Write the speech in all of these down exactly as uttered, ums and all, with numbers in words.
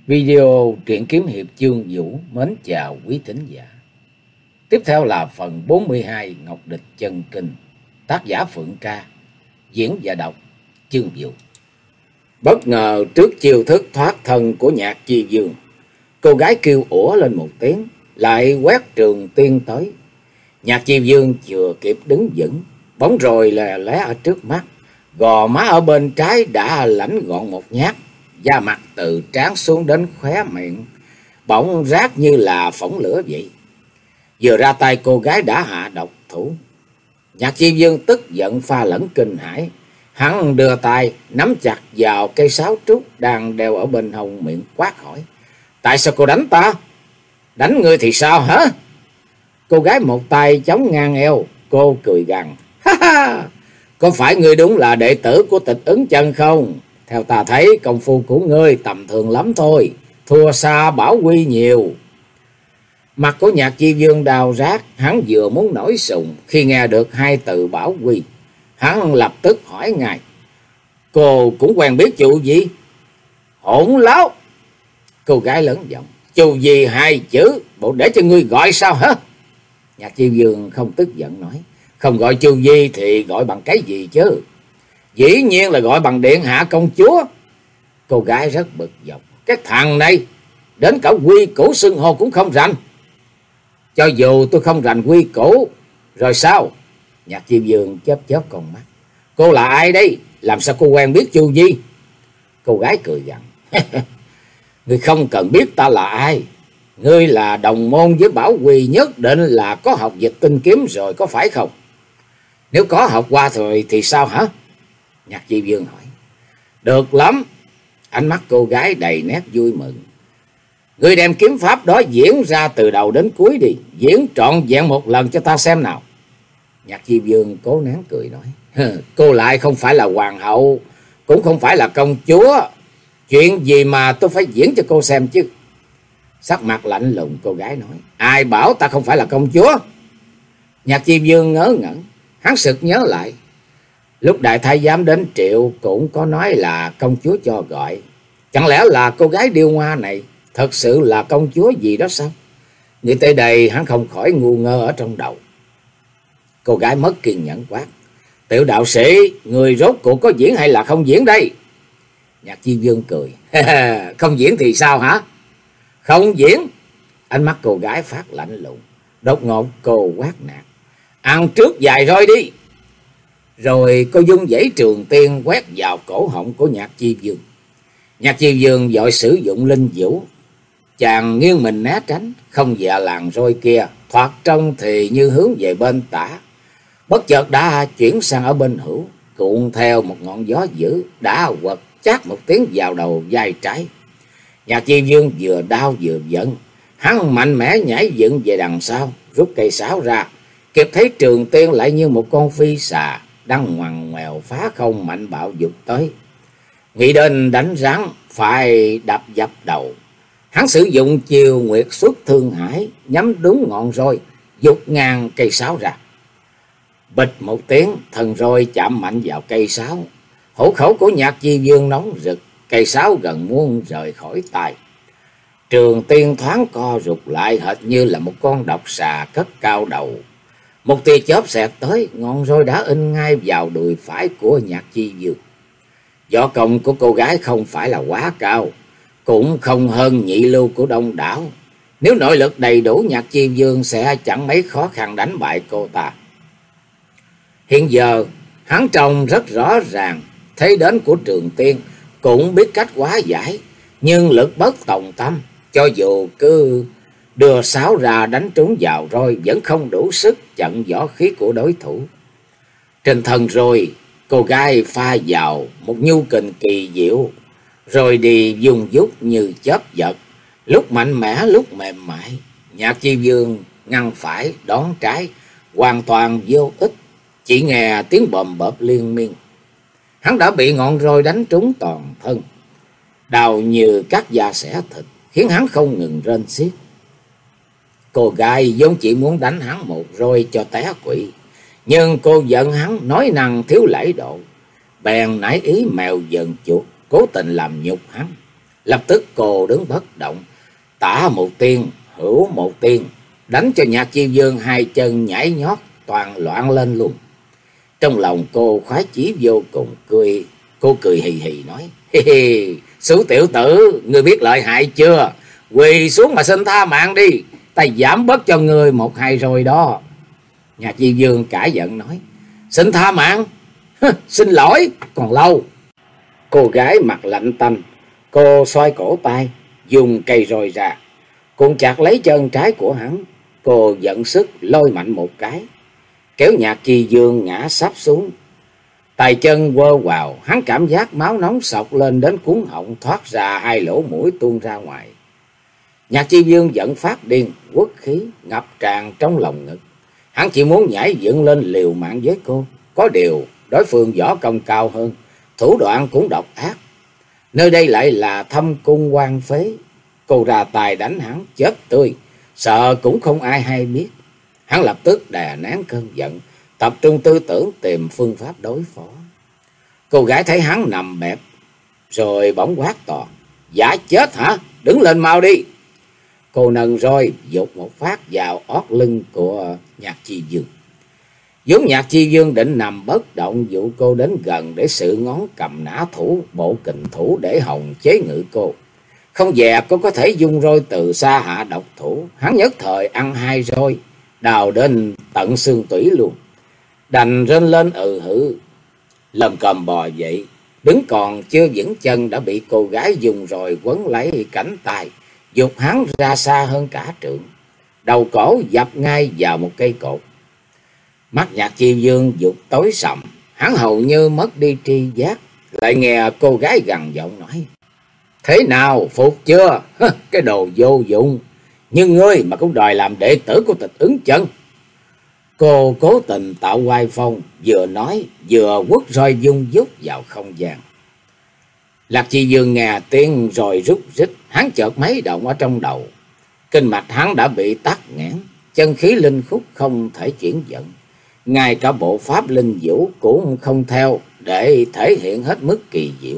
Video truyện kiếm hiệp Chương Vũ mến chào quý thính giả. Tiếp theo là phần bốn mươi hai Ngọc Địch Chân Kinh, tác giả Phượng Ca, diễn và đọc Chương Vũ. Bất ngờ trước chiêu thức thoát thân của Nhạc Chi Dương, cô gái kêu ủa lên một tiếng, lại quét Trường Tiên tới. Nhạc Chi Dương chưa kịp đứng vững, bóng rồi lè lé ở trước mắt, gò má ở bên trái đã lãnh gọn một nhát, da mặt từ trán xuống đến khóe miệng bỗng rát như là phỏng lửa vậy. Vừa ra tay cô gái đã hạ độc thủ. Nhạc Chi Dương tức giận pha lẫn kinh hãi, hắn đưa tay nắm chặt vào cây sáo trúc đang đeo ở bên hông miệng, quát hỏi: "Tại sao cô đánh ta? Đánh ngươi thì sao hả?" Cô gái một tay chống ngang eo, cô cười gằn: "Ha ha, có phải ngươi đúng là đệ tử của Tịch Ứng Chân không? Theo ta thấy công phu của ngươi tầm thường lắm thôi, thua xa Bảo Quy nhiều." Mặt của Nhạc Chi Dương đau rát, hắn vừa muốn nổi sùng khi nghe được hai từ Bảo Quy. Hắn lập tức hỏi ngay: "Cô cũng quen biết Chu Di?" "Hỗn láo!" Cô gái lớn giọng: "Chu Di hai chữ, bộ để cho ngươi gọi sao hả?" Nhạc Chi Dương không tức giận nói: "Không gọi Chu Di thì gọi bằng cái gì chứ?" "Dĩ nhiên là gọi bằng điện hạ công chúa." Cô gái rất bực dọc: "Cái thằng này đến cả quy củ xưng hô cũng không rành." "Cho dù tôi không rành quy củ rồi sao?" Nhạc Chi Dương chớp chớp con mắt: "Cô là ai đây? Làm sao cô quen biết Chu Di?" Cô gái cười gằn: "Ngươi không cần biết ta là ai. Ngươi là đồng môn với Bảo Quy, nhất định là có học dịch tinh kiếm rồi có phải không?" "Nếu có học qua rồi thì sao hả?" Nhạc Chi Dương hỏi. "Được lắm." Ánh mắt cô gái đầy nét vui mừng. "Ngươi đem kiếm pháp đó diễn ra từ đầu đến cuối đi, diễn trọn vẹn một lần cho ta xem nào." Nhạc Chi Dương cố nén cười nói: "Cô lại không phải là hoàng hậu, cũng không phải là công chúa, chuyện gì mà tôi phải diễn cho cô xem chứ?" Sắc mặt lạnh lùng cô gái nói: "Ai bảo ta không phải là công chúa?" Nhạc Chi Dương ngớ ngẩn, hắn sực nhớ lại, lúc đại thái giám đến triệu cũng có nói là công chúa cho gọi. Chẳng lẽ là cô gái điêu ngoa này thật sự là công chúa gì đó sao? Nghĩ tới đây hắn không khỏi ngu ngơ ở trong đầu. Cô gái mất kiên nhẫn quát: "Tiểu đạo sĩ, người rốt cuộc có diễn hay là không diễn đây?" Nhạc Chi Dương cười: "Không diễn thì sao hả?" "Không diễn." Ánh mắt cô gái phát lạnh lùng, đột ngột cô quát nạt: "Ăn trước vài roi đi." Rồi cô dung dãy trường tiên quét vào cổ họng của Nhạc Chi Dương. Nhạc Chi Dương vội sử dụng linh vũ, chàng nghiêng mình né tránh, không dè làn roi kia, thoạt trông thì như hướng về bên tả, bất chợt đã chuyển sang ở bên hữu, cuộn theo một ngọn gió dữ đã quật chát một tiếng vào đầu vai trái. Nhạc Chi Dương vừa đau vừa giận, hắn mạnh mẽ nhảy dựng về đằng sau, rút cây sáo ra, kịp thấy trường tiên lại như một con phi xà đang ngoằn ngoèo phá không mạnh bạo vụt tới. Nghĩ đến đánh rắn phải đập dập đầu, hắn sử dụng chiều nguyệt xuất thương hải, nhắm đúng ngọn roi, giục ngang cây sáo ra. Bịch một tiếng, thần roi chạm mạnh vào cây sáo. Hổ khẩu của Nhạc Chi Dương nóng rực, cây sáo gần muốn rời khỏi tay. Trường tiên thoáng co rụt lại, hệt như là một con độc xà cất cao đầu. Một tia chớp xẹt tới, ngọn roi đã in ngay vào đùi phải của Nhạc Chi Dương. Võ công của cô gái không phải là quá cao, cũng không hơn nhị lưu của đông đảo. Nếu nội lực đầy đủ, Nhạc Chi Dương sẽ chẳng mấy khó khăn đánh bại cô ta. Hiện giờ hắn trông rất rõ ràng thấy đến của trường tiên, cũng biết cách hóa giải, nhưng lực bất tòng tâm, cho dù cứ đưa sáo ra đánh trúng vào roi vẫn không đủ sức chặn võ khí của đối thủ. Trên thân rồi cô gái pha vào một nhu kình kỳ diệu, rồi đi dùng dút như chớp giật, lúc mạnh mẽ lúc mềm mại. Nhạc Chi Dương ngăn phải đón trái, hoàn toàn vô ích, chỉ nghe tiếng bầm bợp liên miên. Hắn đã bị ngọn roi đánh trúng toàn thân, đau như cắt da xẻ thịt, khiến hắn không ngừng rên xiết. Cô gái vốn chỉ muốn đánh hắn một roi cho té quỵ, nhưng cô giận hắn nói năng thiếu lễ độ, bèn nảy ý mèo giận chuột, cố tình làm nhục hắn. Lập tức cô đứng bất động, tả một tiên, hữu một tiên, đánh cho Nhạc Chi Dương hai chân nhảy nhót toàn loạn lên luôn. Trong lòng cô khoái chí vô cùng, cười, cô cười hì hì nói: hi hi, Xú tiểu tử, ngươi biết lợi hại chưa? Quỳ xuống mà xin tha mạng đi, ta giảm bớt cho ngươi một hai rồi đó. Nhạc Chi Dương cả giận nói: Xin tha mạng? Xin lỗi, còn lâu. Cô gái mặt lạnh tanh, cô xoay cổ tay, dùng cây roi ra, cuộn chặt lấy chân trái của hắn. Cô giận sức lôi mạnh một cái, kéo Nhạc Chi Dương ngã sắp xuống. Tay chân quơ quào, hắn cảm giác máu nóng sộc lên đến cuống họng, thoát ra hai lỗ mũi tuôn ra ngoài. Nhạc Chi Dương giận phát điên, uất khí ngập tràn trong lòng ngực. Hắn chỉ muốn nhảy dựng lên liều mạng với cô. Có điều đối phương võ công cao hơn, thủ đoạn cũng độc ác. Nơi đây lại là Thâm Cung quan phế. Cô ra tài đánh hắn chết tươi, sợ cũng không ai hay biết. Hắn lập tức đè nén cơn giận, tập trung tư tưởng tìm phương pháp đối phó. Cô gái thấy hắn nằm bẹp, rồi bỗng quát to: Dạ chết hả? Đứng lên mau đi. Cô nâng roi giục một phát vào ót lưng của Nhạc Chi Dương. vốn Nhạc Chi Dương định nằm bất động, dụ cô đến gần để sử ngón cầm nã thủ, bộ kình thủ để hòng chế ngự cô. Không dè cô có thể dung roi từ xa hạ độc thủ. Hắn nhất thời ăn hai roi, đào đến tận xương tủy luôn. Đành rên lên ừ hử, lầm cầm bò dậy. Đứng còn chưa vững chân đã bị cô gái dùng rồi quấn lấy cánh tay, giục hắn ra xa hơn cả trượng. Đầu cổ dập ngay vào một cây cột. Mắt Nhạc Chi Dương giục tối sầm, hắn hầu như mất đi tri giác. Lại nghe cô gái gằn giọng nói: Thế nào, phục chưa? Cái đồ vô dụng, nhưng ngươi mà cũng đòi làm đệ tử của Tịch Ứng Chân. Cô cố tình tạo oai phong, vừa nói vừa quất roi dung dút vào không gian. Lạc Chi Dương nghe tiếng rồi rút rít, hắn chợt mấy động ở trong đầu. Kinh mạch hắn đã bị tắc nghẽn, chân khí linh khúc không thể chuyển vận, ngay cả bộ pháp linh vũ cũng không theo để thể hiện hết mức kỳ diệu.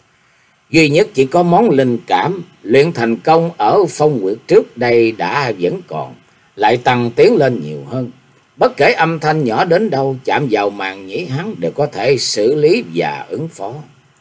Duy nhất chỉ có món linh cảm luyện thành công ở Phong Nguyệt trước đây đã vẫn còn, lại tăng tiến lên nhiều hơn. Bất kể âm thanh nhỏ đến đâu, chạm vào màng nhĩ hắn đều có thể xử lý và ứng phó.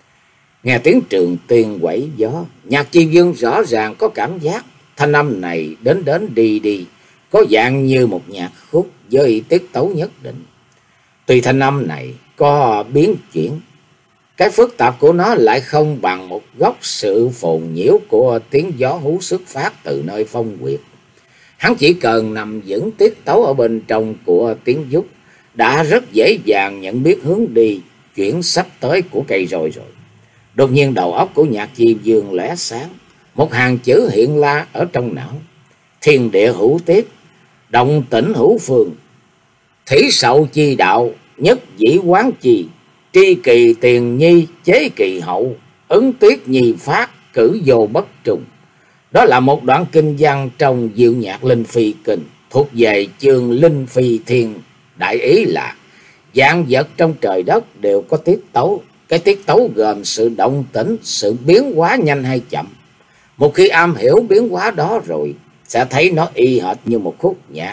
Nghe tiếng trường tiên quẩy gió, Nhạc Chi Dương rõ ràng có cảm giác thanh âm này đến đến đi đi, có dạng như một nhạc khúc với tiết tấu nhất định. Tuy thanh âm này có biến chuyển, cái phức tạp của nó lại không bằng một góc sự phồn nhiễu của tiếng gió hú xuất phát từ nơi Phong Nguyệt. Hắn chỉ cần nằm vững tiết tấu ở bên trong của tiếng vút, đã rất dễ dàng nhận biết hướng đi chuyển sắp tới của cây roi rồi. Đột nhiên đầu óc của Nhạc Chi Dương lóe sáng, một hàng chữ hiện la ở trong não: Thiên địa hữu tiết, động tĩnh hữu phương, thủy sậu chi đạo, nhất dĩ quán chi, tri kỳ tiền nhi, chế kỳ hậu, ứng tuyết nhi phát, cử vô bất trùng. Đó là một đoạn kinh văn trong Diệu Nhạc Linh Phi Kinh, thuộc về chương Linh Phi Thiên. Đại ý là vạn vật trong trời đất đều có tiết tấu. Cái tiết tấu gồm sự động tĩnh, sự biến hóa nhanh hay chậm. Một khi am hiểu biến hóa đó rồi, sẽ thấy nó y hệt như một khúc nhạc,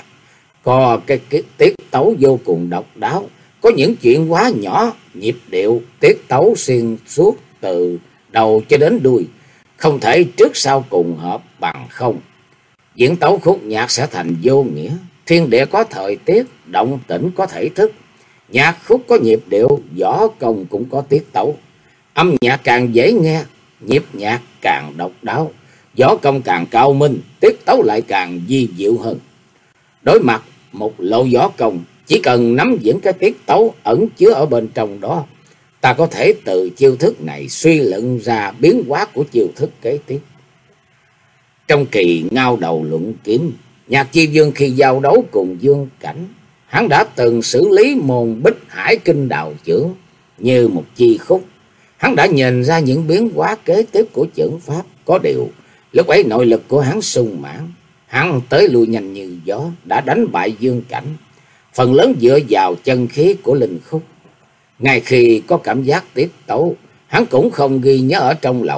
có cái, cái tiết tấu vô cùng độc đáo. Có những chuyện quá nhỏ, nhịp điệu, tiết tấu xuyên suốt từ đầu cho đến đuôi, không thể trước sau cùng hợp bằng không. Diễn tấu khúc nhạc sẽ thành vô nghĩa. Thiên địa có thời tiết, động tĩnh có thể thức. Nhạc khúc có nhịp điệu, võ công cũng có tiết tấu. Âm nhạc càng dễ nghe, nhịp nhạc càng độc đáo, võ công càng cao minh, tiết tấu lại càng vi diệu hơn. Đối mặt một lộ võ công, chỉ cần nắm vững cái tiết tấu ẩn chứa ở bên trong đó, ta có thể từ chiêu thức này suy luận ra biến hóa của chiêu thức kế tiếp. Trong kỳ ngao đầu luận kiếm, Nhạc Chi Dương khi giao đấu cùng Dương Cảnh, hắn đã từng xử lý môn Bích Hải Kinh Đào chưởng như một chi khúc. Hắn đã nhìn ra những biến hóa kế tiếp của chưởng pháp. Có điều lúc ấy nội lực của hắn sung mãn, hắn tới lui nhanh như gió, đã đánh bại Dương Cảnh, phần lớn dựa vào chân khí của linh khúc. Ngay khi có cảm giác tiết tấu, hắn cũng không ghi nhớ ở trong lòng,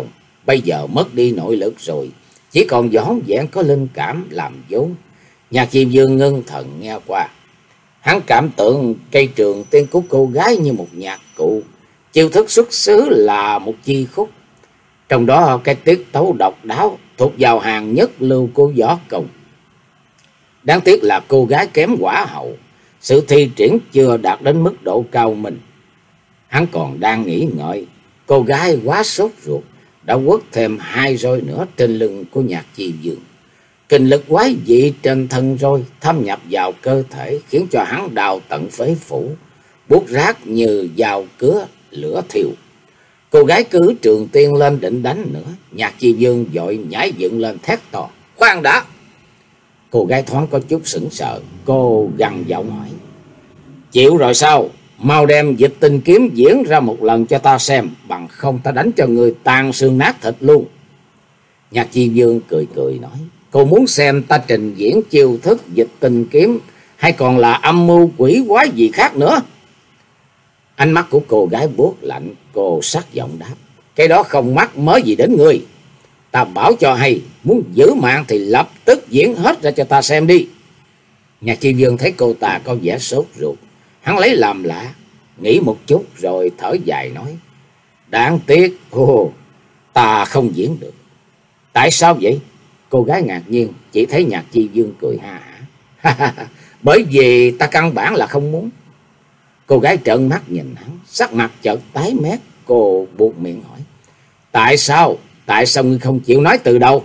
bây giờ mất đi nội lực rồi, chỉ còn vỏn vẹn có linh cảm làm vốn. Nhạc Chi Dương ngưng thần nghe qua, hắn cảm tưởng cây trường tiên của cô gái như một nhạc cụ, chiêu thức xuất xứ là một chi khúc, trong đó cái tiết tấu độc đáo thuộc vào hàng nhất lưu của võ công. Đáng tiếc là cô gái kém quả hậu, sự thi triển chưa đạt đến mức độ cao minh. Hắn còn đang nghĩ ngợi, cô gái quá sốt ruột đã quất thêm hai roi nữa trên lưng của Nhạc Chi Dương. Kinh lực quái dị trên thân roi thâm nhập vào cơ thể, khiến cho hắn đào tận phế phủ, buốt rát như dao cứa lửa thiêu. Cô gái cứ trường tiên lên định đánh nữa, Nhạc Chi Dương vội nhảy dựng lên thét to: "Khoan đã!" Cô gái thoáng có chút sững sờ, cô gằn giọng hỏi: "Chịu rồi sao? Mau đem Dịch Tinh kiếm diễn ra một lần cho ta xem, bằng không ta đánh cho người tan xương nát thịt luôn." Nhạc Chi Dương cười cười nói: "Cô muốn xem ta trình diễn chiêu thức Dịch Tinh kiếm, hay còn là âm mưu quỷ quái gì khác nữa?" Ánh mắt của cô gái buốt lạnh, cô sắc giọng đáp: "Cái đó không mắc mớ gì đến ngươi. Ta bảo cho hay, muốn giữ mạng thì lập tức diễn hết ra cho ta xem đi." Nhạc Chi Dương thấy cô ta có vẻ sốt ruột, hắn lấy làm lạ, nghĩ một chút rồi thở dài nói: "Đáng tiếc, oh, ta không diễn được." "Tại sao vậy?" Cô gái ngạc nhiên, chỉ thấy Nhạc Chi Dương cười ha hả: "Bởi vì ta căn bản là không muốn." Cô gái trợn mắt nhìn hắn, sắc mặt chợt tái mét, cô buột miệng hỏi: "Tại sao? Tại sao ngươi không chịu nói từ đầu?"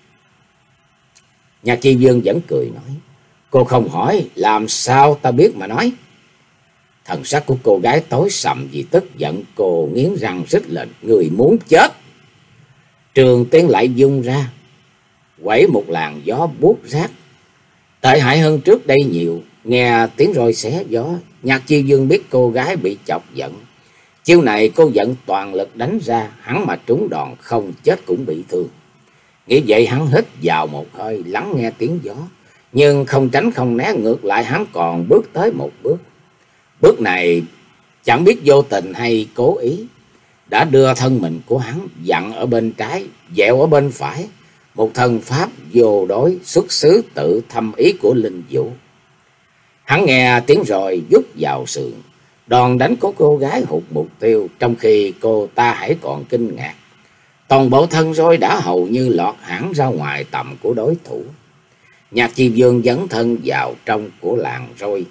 Nhạc Chi Dương vẫn cười nói: "Cô không hỏi, làm sao ta biết mà nói?" Thần sắc của cô gái tối sầm vì tức giận, cô nghiến răng rít lên: "Người muốn chết!" Trường tiên lại dung ra, quẩy một làn gió buốt rát, tệ hại hơn trước đây nhiều. Nghe tiếng roi xé gió, Nhạc Chi Dương biết cô gái bị chọc giận. Chiêu này cô giận toàn lực đánh ra, hắn mà trúng đòn không chết cũng bị thương. Nghĩ vậy hắn hít vào một hơi, lắng nghe tiếng gió, nhưng không tránh không né, ngược lại hắn còn bước tới một bước. Bước này chẳng biết vô tình hay cố ý, đã đưa thân mình của hắn dặn ở bên trái, dẹo ở bên phải, một thần pháp vô đối xuất xứ tự thâm ý của linh vũ. Hắn nghe tiếng rồi vút vào sườn, đòn đánh của cô gái hụt mục tiêu, trong khi cô ta hãy còn kinh ngạc. Toàn bộ thân roi đã hầu như lọt hẳn ra ngoài tầm của đối thủ. Nhạc Chi Dương dấn thân vào trong của làn roi,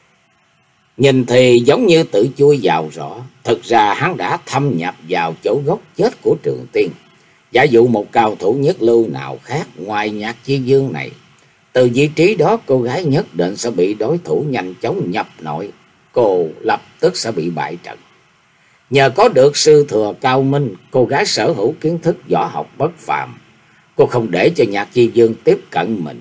nhìn thì giống như tự chui vào rõ, thực ra hắn đã thâm nhập vào chỗ gốc chết của Trường Tiên. Giả dụ một cao thủ nhất lưu nào khác ngoài Nhạc Chi Dương này, từ vị trí đó cô gái nhất định sẽ bị đối thủ nhanh chóng nhập nội, cô lập tức sẽ bị bại trận. Nhờ có được sư thừa cao minh, cô gái sở hữu kiến thức võ học bất phàm, cô không để cho Nhạc Chi Dương tiếp cận mình.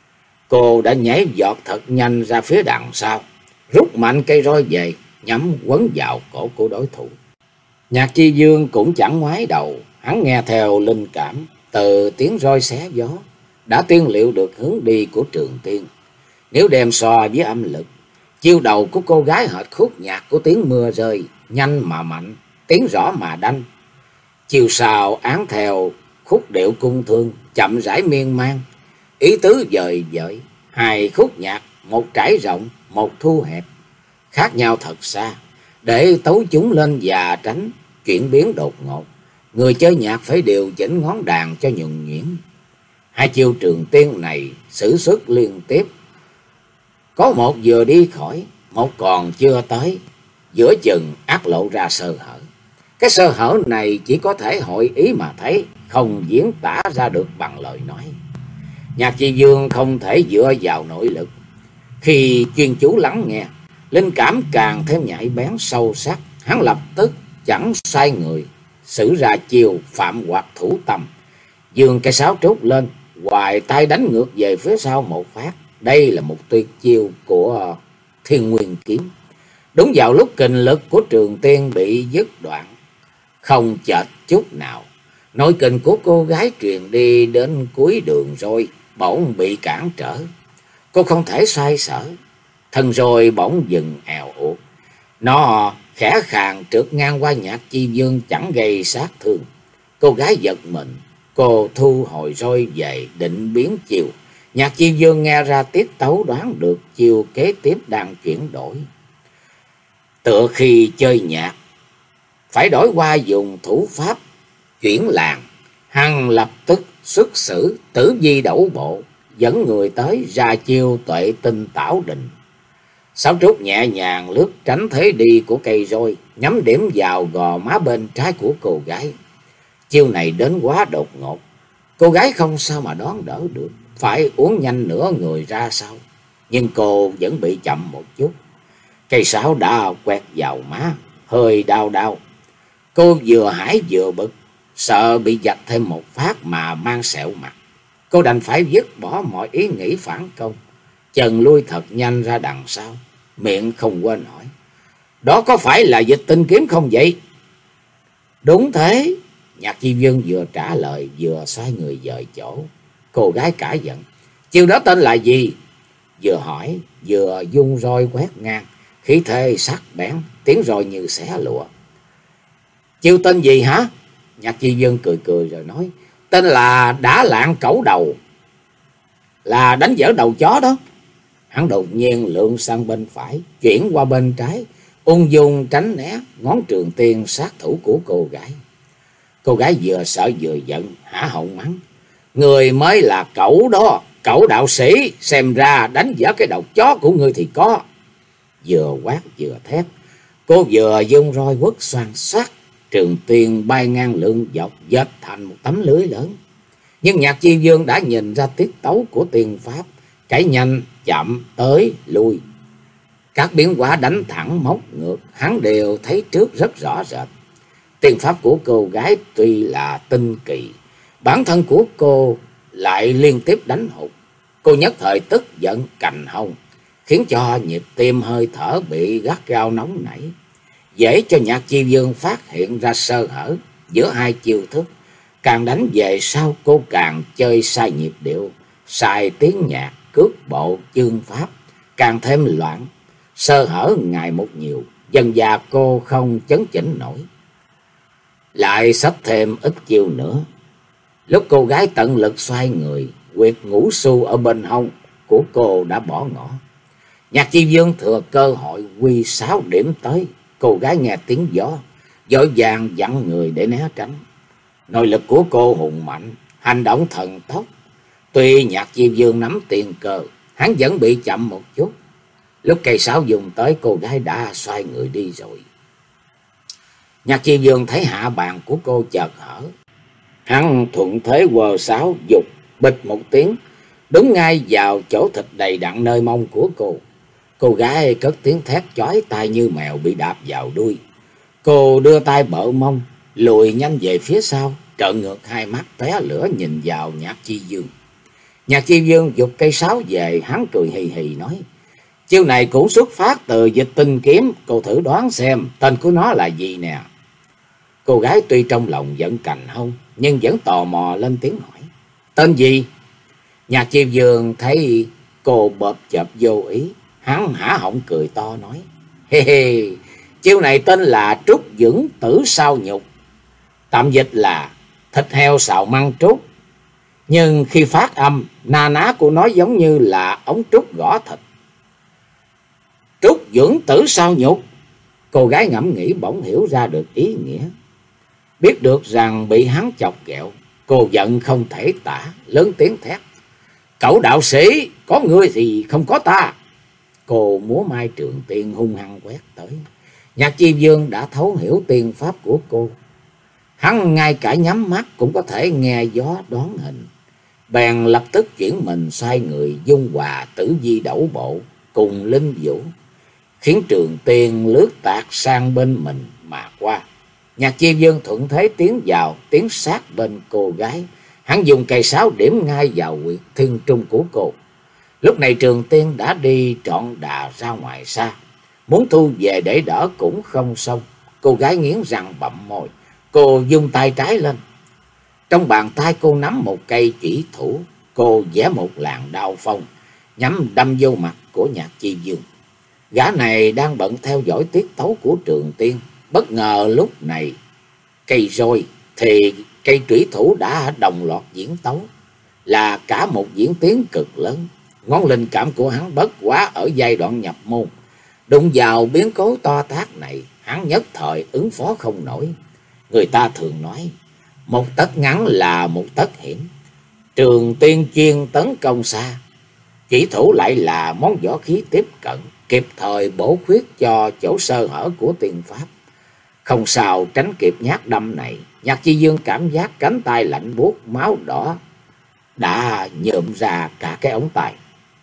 Cô đã nhảy vọt thật nhanh ra phía đằng sau, rút mạnh cây roi về, nhắm quấn vào cổ của đối thủ. Nhạc Chi Dương cũng chẳng ngoái đầu, hắn nghe theo linh cảm, từ tiếng roi xé gió đã tiên liệu được hướng đi của Trường Tiên. Nếu đem so với âm lực, chiêu đầu của cô gái hệt khúc nhạc của tiếng mưa rơi, nhanh mà mạnh, tiếng rõ mà đanh. Chiều sau án theo khúc điệu cung thương, chậm rãi miên man, ý tứ dời dợi. Hai khúc nhạc, một trải rộng, một thu hẹp, khác nhau thật xa. Để tấu chúng lên và tránh chuyển biến đột ngột, người chơi nhạc phải điều chỉnh ngón đàn cho nhuần nhuyễn. Hai chiêu Trường Tiên này sử xuất liên tiếp, có một vừa đi khỏi, một còn chưa tới, giữa chừng ác lộ ra sơ hở. Cái sơ hở này chỉ có thể hội ý mà thấy, không diễn tả ra được bằng lời nói. Nhạc Chi Dương không thể dựa vào nội lực, khi chuyên chú lắng nghe, linh cảm càng thêm nhạy bén sâu sắc. Hắn lập tức chẳng sai người, sử ra chiều phạm hoặc thủ tâm, giương cây sáo trúc lên, hoài tay đánh ngược về phía sau một phát. Đây là một tuyệt chiêu của Thiên Nguyên Kiếm. Đúng vào lúc kình lực của Trường Tiên bị dứt đoạn, không chệch chút nào, nội kình của cô gái truyền đi đến cuối đường rồi bỗng bị cản trở. Cô không thể xoay sở, thân rồi bỗng dừng èo uột. Nó khẽ khàng trượt ngang qua Nhạc Chi Dương, chẳng gây sát thương. Cô gái giật mình, cô thu hồi roi về định biến chiều. Nhạc Chi Dương nghe ra tiết tấu, đoán được chiều kế tiếp đang chuyển đổi. Tựa khi chơi nhạc, phải đổi qua dùng thủ pháp chuyển làng. Hắn lập tức xuất xử tử vi đẩu bộ, dẫn người tới ra chiêu tuệ tinh tảo định. Sáu trúc nhẹ nhàng lướt tránh thế đi của cây roi, nhắm điểm vào gò má bên trái của cô gái. Chiêu này đến quá đột ngột, cô gái không sao mà đón đỡ được, phải uốn nhanh nửa người ra sau. Nhưng cô vẫn bị chậm một chút, cây sáo đã quẹt vào má, hơi đau đau. Cô vừa hãi vừa bực, sợ bị giật thêm một phát mà mang sẹo mặt. Cô đành phải dứt bỏ mọi ý nghĩ phản công, chân lui thật nhanh ra đằng sau, miệng không quên hỏi: "Đó có phải là dịch tinh kiếm không vậy?" "Đúng thế." Nhạc Chi Dương vừa trả lời vừa xoay người dời chỗ. Cô gái cả giận: "Chiêu đó tên là gì?" Vừa hỏi vừa dung roi quét ngang, khí thế sắc bén, tiếng roi như xé lụa. "Chiêu tên gì hả?" Nhạc Chi Dương cười cười rồi nói: "Tên là đả lạng cẩu đầu, là đánh dở đầu chó đó." Hắn đột nhiên lượn sang bên phải, chuyển qua bên trái, ung dung tránh né ngón trường tiên sát thủ của cô gái. Cô gái vừa sợ vừa giận, hả họng mắng: "Người mới là cẩu đó, cẩu đạo sĩ, xem ra đánh dở cái đầu chó của ngươi thì có." Vừa quát vừa thét, cô vừa dung roi quất xoan xoát, trường tiên bay ngang lượn dọc dệt thành một tấm lưới lớn. Nhưng Nhạc Chi Dương đã nhìn ra tiết tấu của tiên pháp, cái nhanh chậm tới lui, các biến hóa đánh thẳng móc ngược, hắn đều thấy trước rất rõ rệt. Tiên pháp của cô gái tuy là tinh kỳ, bản thân của cô lại liên tiếp đánh hụt. Cô nhất thời tức giận cành hông, khiến cho nhịp tim hơi thở bị gắt gao nóng nảy, dễ cho Nhạc Chi Dương phát hiện ra sơ hở giữa hai chiêu thức. Càng đánh về sau, cô càng chơi sai nhịp điệu, sai tiếng nhạc, cước bộ, chương pháp, càng thêm loạn, sơ hở ngày một nhiều, dần dà cô không chấn chỉnh nổi. Lại xách thêm ít chiêu nữa, lúc cô gái tận lực xoay người, quyệt ngũ su ở bên hông của cô đã bỏ ngỏ. Nhạc Chi Dương thừa cơ hội quy sáu điểm tới. Cô gái nghe tiếng gió, vội vàng dặn người để né tránh. Nội lực của cô hùng mạnh, hành động thần tốc. Tuy Nhạc Chi Dương nắm tiền cờ, hắn vẫn bị chậm một chút. Lúc cây sáo dùng tới, cô gái đã xoay người đi rồi. Nhạc Chi Dương thấy hạ bàn của cô chợt hở, hắn thuận thế quờ sáo dục bịch một tiếng, đúng ngay vào chỗ thịt đầy đặn nơi mông của cô. Cô gái cất tiếng thét chói tai như mèo bị đạp vào đuôi. Cô đưa tay bợ mông, lùi nhanh về phía sau, trợn ngược hai mắt tóe lửa nhìn vào Nhạc Chi Dương. Nhạc Chi Dương giục cây sáo về, hắn cười hì hì nói: "Chiêu này cũng xuất phát từ dịch tinh kiếm, cô thử đoán xem tên của nó là gì nè." Cô gái tuy trong lòng giận cành hông, nhưng vẫn tò mò lên tiếng hỏi: "Tên gì?" Nhạc Chi Dương thấy cô bợp chợp vô ý, hắn hả họng cười to nói: "Hê hê, chiêu này tên là trúc dưỡng tử sao nhục, tạm dịch là thịt heo xào măng trúc. Nhưng khi phát âm, na ná của nó giống như là ống trúc gõ thịt." Trúc dưỡng tử sao nhục? Cô gái ngẫm nghĩ bỗng hiểu ra được ý nghĩa. Biết được rằng bị hắn chọc ghẹo, cô giận không thể tả, lớn tiếng thét: "Cậu đạo sĩ, có ngươi thì không có ta." Cô múa mai trường tiên hung hăng quét tới. Nhạc Chi Dương đã thấu hiểu tiên pháp của cô, hắn ngay cả nhắm mắt cũng có thể nghe gió đoán hình, bèn lập tức chuyển mình xoay người dung hòa tử vi đẩu bộ cùng linh vũ, khiến trường tiên lướt tạt sang bên mình mà qua. Nhạc Chi Dương thuận thế tiến vào, tiến sát bên cô gái, hắn dùng cây sáo điểm ngay vào huyệt thiên trung của cô. Lúc này trường tiên đã đi trọn đà ra ngoài xa, muốn thu về để đỡ cũng không xong. Cô gái nghiến răng bặm môi, cô vung tay trái lên. Trong bàn tay cô nắm một cây chỉ thủ, cô vẽ một làn đao phong, nhắm đâm vô mặt của Nhạc Chi Dương. Gã này đang bận theo dõi tiết tấu của trường tiên. Bất ngờ lúc này cây roi thì cây trủy thủ đã đồng loạt diễn tấu, là cả một diễn tiến cực lớn. Ngón linh cảm của hắn bất quá ở giai đoạn nhập môn, đụng vào biến cố to tát này, hắn nhất thời ứng phó không nổi. Người ta thường nói, một tấc ngắn là một tấc hiểm. Trường tiên chuyên tấn công xa, chỉ thủ lại là món võ khí tiếp cận, kịp thời bổ khuyết cho chỗ sơ hở của tiên pháp. Không sao tránh kịp nhát đâm này, Nhạc Chi Dương cảm giác cánh tay lạnh buốt, máu đỏ đã nhuộm ra cả cái ống tay.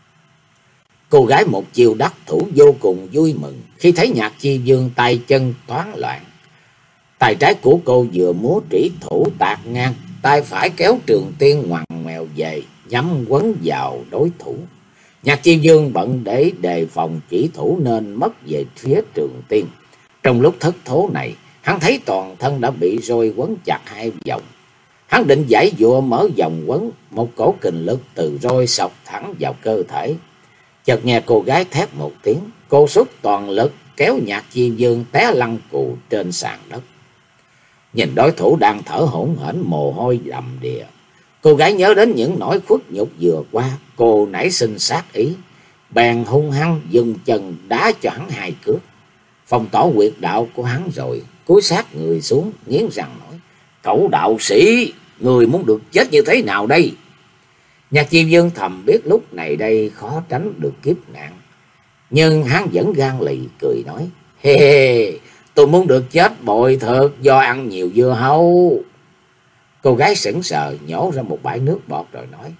Cô gái một chiều đắc thủ vô cùng vui mừng khi thấy Nhạc Chi Dương tay chân toán loạn. Tay trái của cô vừa múa trĩ thủ tạt ngang, tay phải kéo trường tiên ngoằn ngoèo về, nhắm quấn vào đối thủ. Nhạc Chi Dương bận để đề phòng chỉ thủ nên mất về phía trường tiên. Trong lúc thất thố này, hắn thấy toàn thân đã bị roi quấn chặt hai vòng. Hắn định giải dụa mở vòng quấn, một cổ kình lực từ roi sọc thẳng vào cơ thể. Chợt nghe cô gái thét một tiếng, cô xuất toàn lực kéo Nhạc Chi Dương té lăn cù trên sàn đất. Nhìn đối thủ đang thở hổn hển, mồ hôi đầm đìa, cô gái nhớ đến những nỗi khuất nhục vừa qua, cô nảy sinh sát ý, bèn hung hăng dùng chân đá cho hắn hai cước, phong tỏa huyệt đạo của hắn rồi cúi sát người xuống, nghiến răng nói: "Cẩu đạo sĩ, người muốn được chết như thế nào đây?" Nhạc Chi Dương thầm biết lúc này đây khó tránh được kiếp nạn, nhưng hắn vẫn gan lì cười nói: "Hê hê, tôi muốn được chết bội thực do ăn nhiều dưa hấu." Cô gái sững sờ nhổ ra một bãi nước bọt rồi nói: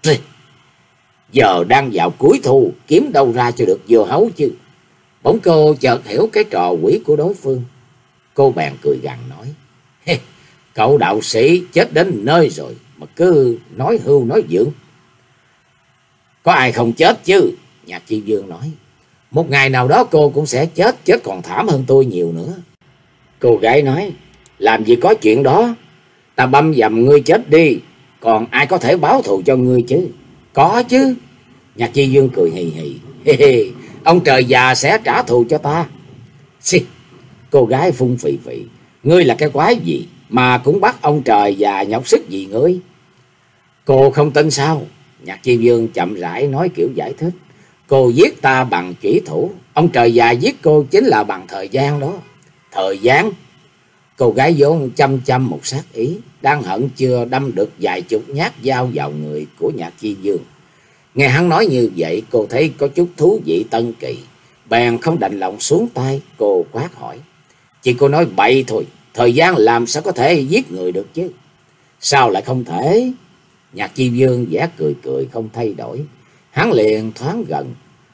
"Giờ đang vào cuối thu, kiếm đâu ra cho được dưa hấu chứ?" Bỗng cô chợt hiểu cái trò quỷ của đối phương. Cô bèn cười gằn nói: "Cậu đạo sĩ chết đến nơi rồi mà cứ nói hưu nói vượng." "Có ai không chết chứ?" Nhạc Chi Dương nói. "Một ngày nào đó cô cũng sẽ chết, chết còn thảm hơn tôi nhiều nữa." Cô gái nói: "Làm gì có chuyện đó, ta băm dầm ngươi chết đi, còn ai có thể báo thù cho ngươi chứ?" "Có chứ." Nhạc Chi Dương cười hì hì: "Hê hê, ông trời già sẽ trả thù cho ta." "Xì!" Cô gái phun phì phì: "Ngươi là cái quái gì mà cũng bắt ông trời già nhọc sức gì ngươi?" "Cô không tin sao?" Nhạc Chi Dương chậm rãi nói kiểu giải thích: "Cô giết ta bằng chỉ thủ, ông trời già giết cô chính là bằng thời gian đó." "Thời gian?" Cô gái vốn chăm chăm một sát ý, đang hận chưa đâm được vài chục nhát dao vào người của Nhạc Chi Dương. Nghe hắn nói như vậy, cô thấy có chút thú vị tân kỳ, bèn không đành lòng xuống tay. Cô quát hỏi: "Chị cô nói bậy thôi, thời gian làm sao có thể giết người được chứ?" "Sao lại không thể?" Nhạc Chi Dương vẻ cười cười không thay đổi. Hắn liền thoáng gần: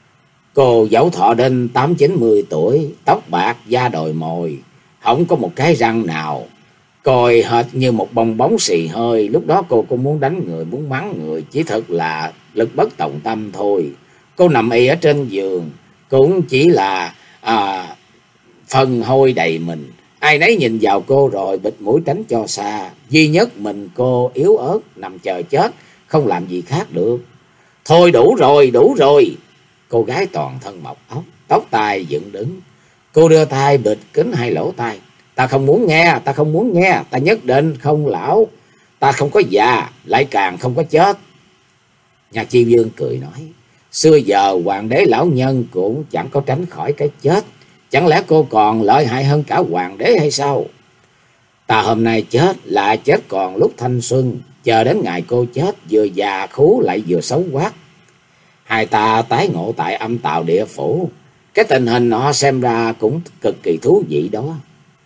"Cô dẫu thọ đến tám chín mươi tuổi, tóc bạc da đồi mồi, không có một cái răng nào, coi hệt như một bong bóng xì hơi. Lúc đó cô cũng muốn đánh người, muốn mắng người, chỉ thật là lực bất tòng tâm thôi. Cô nằm y ở trên giường cũng chỉ là à, phân hôi đầy mình. Ai nấy nhìn vào cô rồi bịt mũi tránh cho xa. Duy nhất mình cô yếu ớt nằm chờ chết, không làm gì khác được." "Thôi đủ rồi, đủ rồi." Cô gái toàn thân mọc óc, tóc tai dựng đứng. Cô đưa tay bịt kín hai lỗ tai. "Ta không muốn nghe, ta không muốn nghe, ta nhất định không lão, ta không có già, lại càng không có chết." Nhạc Chi Dương cười nói: "Xưa giờ hoàng đế lão nhân cũng chẳng có tránh khỏi cái chết, chẳng lẽ cô còn lợi hại hơn cả hoàng đế hay sao? Ta hôm nay chết là chết còn lúc thanh xuân, chờ đến ngày cô chết vừa già khú lại vừa xấu quắc. Hai ta tái ngộ tại âm tào địa phủ, cái tình hình họ xem ra cũng cực kỳ thú vị đó."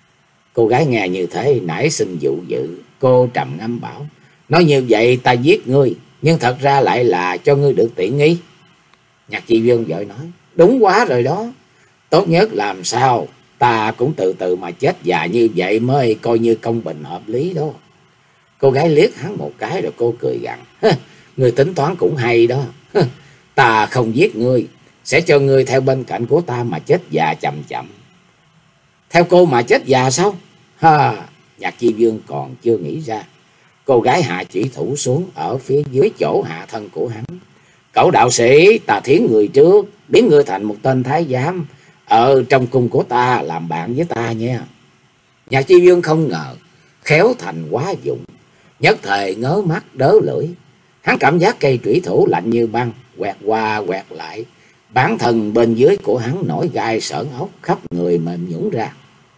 Cô gái nghe như thế nảy sinh dụ dự. Cô trầm ngâm bảo: "Nói như vậy ta giết ngươi, nhưng thật ra lại là cho ngươi được tiện nghi." Nhạc Chi Dương vội nói: "Đúng quá rồi đó, tốt nhất làm sao ta cũng từ từ mà chết già như vậy mới coi như công bình hợp lý đó." Cô gái liếc hắn một cái rồi cô cười gằn: "Ngươi tính toán cũng hay đó. Ta không giết ngươi, sẽ cho ngươi theo bên cạnh của ta mà chết già chậm chậm." "Theo cô mà chết già sao?" Ha! Nhạc Chi Dương còn chưa nghĩ ra. Cô gái hạ chỉ thủ xuống ở phía dưới chỗ hạ thân của hắn: "Cậu đạo sĩ, ta thiến người trước, biến ngươi thành một tên thái giám ở trong cung của ta, làm bạn với ta nha." Nhạc Chi Dương không ngờ khéo thành quá dụng, Nhất thời ngớ mắt đớ lưỡi. Hắn cảm giác cây trủy thủ lạnh như băng quẹt qua quẹt lại. Bản thân bên dưới của hắn nổi gai sởn ốc, khắp người mềm nhũn ra.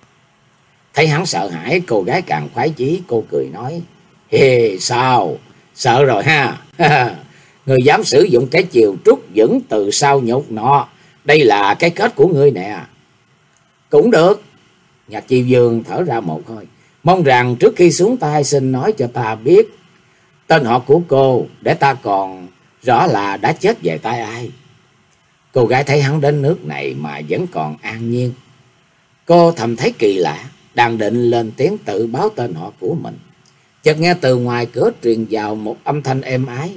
Thấy hắn sợ hãi, cô gái càng khoái chí. Cô cười nói: Hê, sao? Sợ rồi ha? Người dám sử dụng cái chiều trút vững từ sau nhục nọ, đây là cái kết của ngươi nè. Cũng được. Nhạc Chi Vương thở ra một hơi. Mong rằng trước khi xuống tay xin nói cho ta biết tên họ của cô, để ta còn rõ là đã chết về tay ai. Cô gái thấy hắn đến nước này mà vẫn còn an nhiên. Cô thầm thấy kỳ lạ, đang định lên tiếng tự báo tên họ của mình, chợt nghe từ ngoài cửa truyền vào một âm thanh êm ái.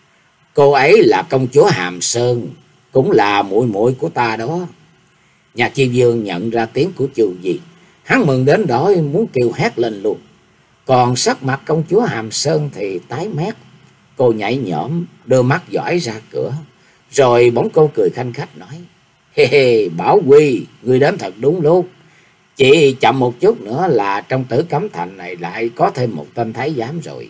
Cô ấy là công chúa Hàm Sơn, cũng là muội muội của ta đó. Nhạc Chi Vương nhận ra tiếng của Chu Di, hắn mừng đến đỗi muốn kêu hét lên luôn. Còn sắc mặt công chúa Hàm Sơn thì tái mét. Cô nhảy nhõm đưa mắt dõi ra cửa, rồi bỗng cô cười khanh khách nói: Hê hê, Bảo Quy, ngươi đến thật đúng lúc. Chỉ chậm một chút nữa là trong Tử Cấm Thành này lại có thêm một tên thái giám rồi.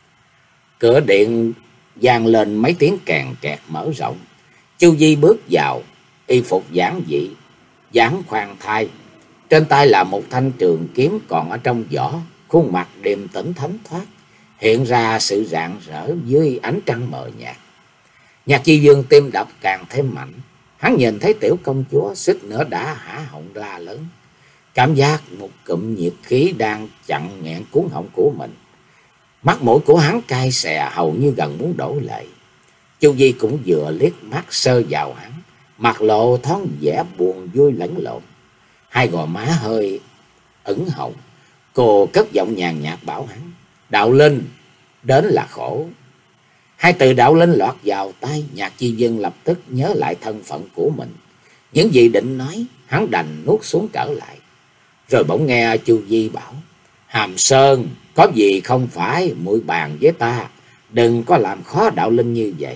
Cửa điện vang lên mấy tiếng kèn kẹt mở rộng. Chu Di bước vào, y phục giản dị, dáng khoan thai. Trên tay là một thanh trường kiếm còn ở trong vỏ, khuôn mặt điềm tĩnh thánh thoát, hiện ra sự rạng rỡ dưới ánh trăng mờ nhạt. Nhạc Chi Vương tim đập càng thêm mạnh. Hắn nhìn thấy tiểu công chúa suýt nữa đã há họng la lớn. Cảm giác một cụm nhiệt khí đang chặn nghẹn cuốn họng của mình. Mắt mũi của hắn cay xè, hầu như gần muốn đổ lệ. Chu Di cũng vừa liếc mắt sơ vào hắn, mặt lộ thoáng vẻ buồn vui lẫn lộn, hai gò má hơi ửng hồng. Cô cất giọng nhàn nhạt bảo hắn: Đạo Linh, đến là khổ. Hai từ đạo linh lọt vào tai, Nhạc Chi Vương lập tức nhớ lại thân phận của mình. Những gì định nói, hắn đành nuốt xuống trở lại. Rồi bỗng nghe Chu Di bảo: Hàm Sơn, có gì không phải muội bàn với ta, đừng có làm khó đạo linh như vậy.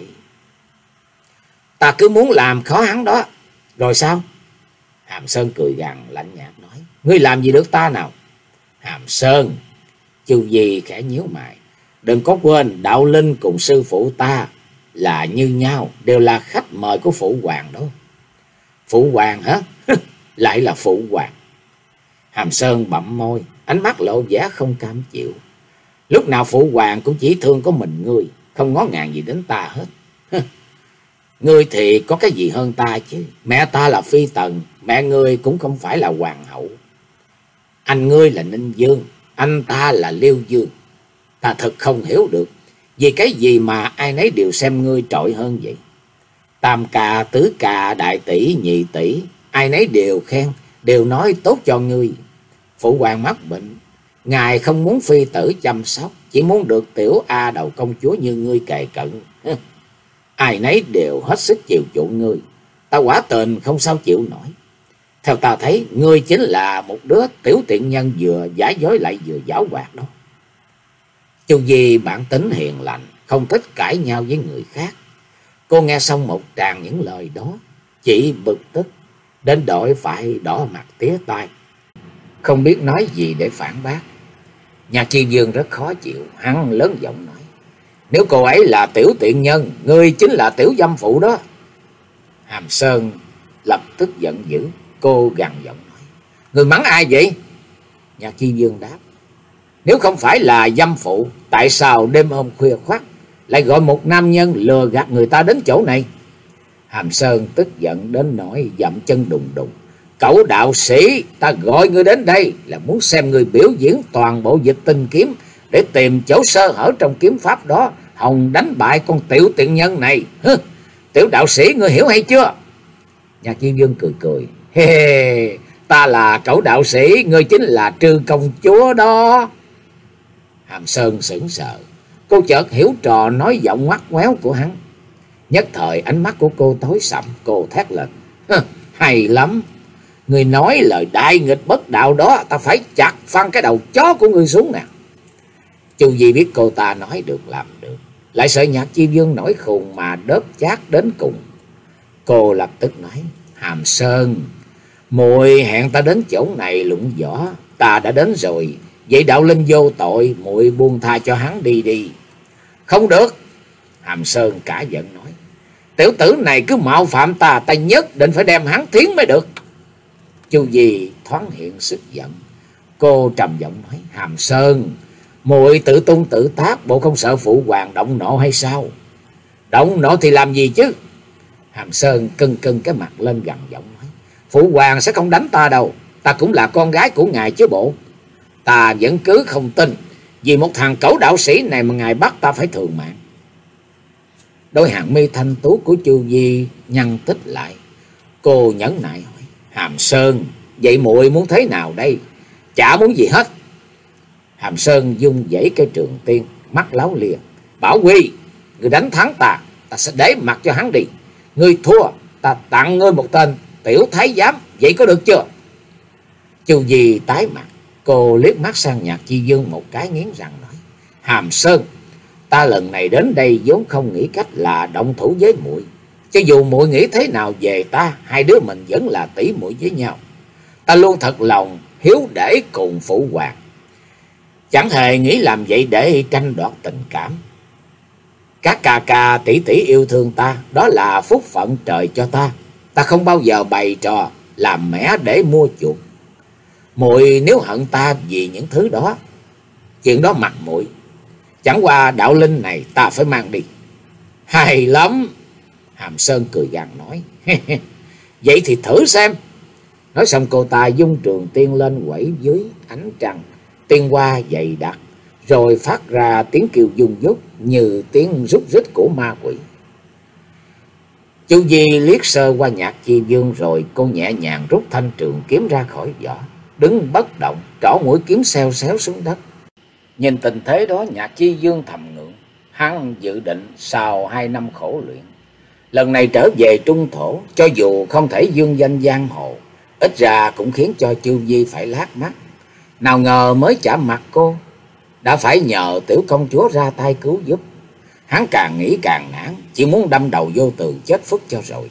Ta cứ muốn làm khó hắn đó. Rồi sao? Hàm Sơn cười gằn lạnh nhạt nói: Ngươi làm gì được ta nào? Hàm Sơn, Chu Di khẽ nhíu mày. Đừng có quên đạo linh cùng sư phụ ta là như nhau, đều là khách mời của phụ hoàng đó. Phụ hoàng hả? Lại là phụ hoàng. Hàm Sơn bặm môi, ánh mắt lộ vẻ không cam chịu. Lúc nào phụ hoàng cũng chỉ thương có mình ngươi, không ngó ngàng gì đến ta hết. Ngươi thì có cái gì hơn ta chứ? Mẹ ta là phi tần, mẹ ngươi cũng không phải là hoàng hậu. Anh ngươi là Ninh Dương, anh ta là Liêu Dương. Ta thật không hiểu được, vì cái gì mà ai nấy đều xem ngươi trội hơn vậy. Tam ca, tứ ca, đại tỷ, nhị tỷ, ai nấy đều khen, đều nói tốt cho ngươi. Phụ hoàng mắc bệnh, ngài không muốn phi tử chăm sóc, chỉ muốn được tiểu A đầu công chúa như ngươi kề cận. Ai nấy đều hết sức chiều chuộng ngươi, ta quả tình không sao chịu nổi. Theo ta thấy, ngươi chính là một đứa tiểu tiện nhân vừa giả dối lại vừa giảo hoạt đó. Chu Di bản tính hiền lành, không thích cãi nhau với người khác. Cô nghe xong một tràng những lời đó, chỉ bực tức đến đội phải đỏ mặt tía tai, không biết nói gì để phản bác. Nhạc Chi Vương rất khó chịu, hắn lớn giọng nói: Nếu cô ấy là tiểu tiện nhân, ngươi chính là tiểu dâm phụ đó. Hàm Sơn lập tức giận dữ, cô gằn giọng nói: Ngươi mắng ai vậy? Nhạc Chi Vương đáp: Nếu không phải là dâm phụ, tại sao đêm hôm khuya khoắt lại gọi một nam nhân lừa gạt người ta đến chỗ này? Hàm Sơn tức giận đến nỗi dậm chân đùng đùng: Cậu đạo sĩ, ta gọi ngươi đến đây là muốn xem ngươi biểu diễn toàn bộ dịch tinh kiếm, để tìm chỗ sơ hở trong kiếm pháp đó, hòng đánh bại con tiểu tiện nhân này. Hứ, tiểu đạo sĩ, ngươi hiểu hay chưa? Nhạc Chi Vương cười cười: Hê hê, ta là cậu đạo sĩ, ngươi chính là Trư công chúa đó. Hàm Sơn sững sờ, cô chợt hiểu trò nói giọng ngoắt ngoéo của hắn. Nhất thời ánh mắt của cô tối sầm, cô thét lên: Hay lắm, người nói lời đại nghịch bất đạo đó, ta phải chặt phăng cái đầu chó của ngươi xuống nè. Chu Di biết cô ta nói được làm được, lại sợ Nhạc Chi Vương nổi khùng mà đớp chát đến cùng. Cô lập tức nói: Hàm Sơn, muội hẹn ta đến chỗ này luận võ, ta đã đến rồi, Vậy đạo linh vô tội, muội buông tha cho hắn đi đi. Không được. Hàm Sơn cả giận nói. Tiểu tử này cứ mạo phạm ta, ta nhất định phải đem hắn thiến mới được. Chu Di thoáng hiện sức giận. Cô trầm giọng nói. Hàm Sơn, muội tự tung tự tác, bộ không sợ phụ hoàng động nộ hay sao? Động nộ thì làm gì chứ? Hàm Sơn cưng cưng cái mặt lên gằn giọng nói. Phụ hoàng sẽ không đánh ta đâu, ta cũng là con gái của ngài chứ bộ. Ta vẫn cứ không tin, vì một thằng cẩu đạo sĩ này mà ngài bắt ta phải thường mạng. Đôi hàng mi thanh tú của Chu Di nhăn tích lại. Cô nhẫn nại hỏi. Hàm Sơn, vậy muội muốn thế nào đây? Chả muốn gì hết. Hàm Sơn dung dãy cây trường tiên, mắt láo lìa. Bảo Quy, người đánh thắng ta, ta sẽ để mặc cho hắn đi. Ngươi thua, ta tặng ngươi một tên tiểu thái giám, vậy có được chưa? Chu Di tái mặt. Cô liếc mắt sang Nhạc Chi Dương một cái, nghiến răng nói. Hàm Sơn, ta lần này đến đây vốn không nghĩ cách là động thủ với muội. Cho dù muội nghĩ thế nào về ta, hai đứa mình vẫn là tỷ muội với nhau. Ta luôn thật lòng hiếu để cùng phụ hoàng, chẳng hề nghĩ làm vậy để tranh đoạt tình cảm. Các ca ca tỷ tỷ yêu thương ta, đó là phúc phận trời cho ta. Ta không bao giờ bày trò làm mẻ để mua chuộc. Muội nếu hận ta vì những thứ đó, chuyện đó mặc muội. Chẳng qua đạo linh này ta phải mang đi. Hay lắm. Hàm Sơn cười gằn nói. Vậy thì thử xem. Nói xong cô ta dung trường tiên lên quẩy dưới ánh trăng. Tiên hoa dày đặc, rồi phát ra tiếng kêu dung dút như tiếng rút rít của ma quỷ. Chu Di liếc sơ qua Nhạc Chi Dương, rồi cô nhẹ nhàng rút thanh trường kiếm ra khỏi vỏ, đứng bất động, trỏ mũi kiếm xeo xéo xuống đất. Nhìn tình thế đó, Nhạc Chi Dương thầm ngưỡng. Hắn dự định sau hai năm khổ luyện, lần này trở về trung thổ, cho dù không thể dương danh giang hồ, ít ra cũng khiến cho Chu Di phải lác mắt. Nào ngờ mới chạm mặt cô, đã phải nhờ tiểu công chúa ra tay cứu giúp. Hắn càng nghĩ càng nản, chỉ muốn đâm đầu vô tường chết phức cho rồi.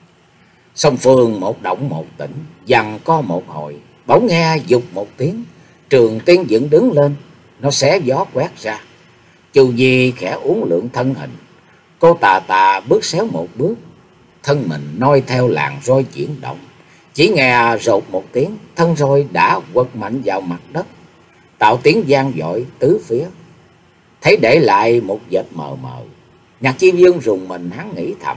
Song phương một động một tĩnh, giằng co một hồi, bỗng nghe giục một tiếng, trường tiên dựng đứng lên, nó xé gió quét ra. Chu Di khẽ uốn lượn thân hình, cô tà tà bước xéo một bước, thân mình noi theo làn roi chuyển động. Chỉ nghe rột một tiếng, thân roi đã quật mạnh vào mặt đất, tạo tiếng vang dội tứ phía. Thấy để lại một vệt mờ mờ, Nhạc Chi Dương rùng mình, hắn nghĩ thầm.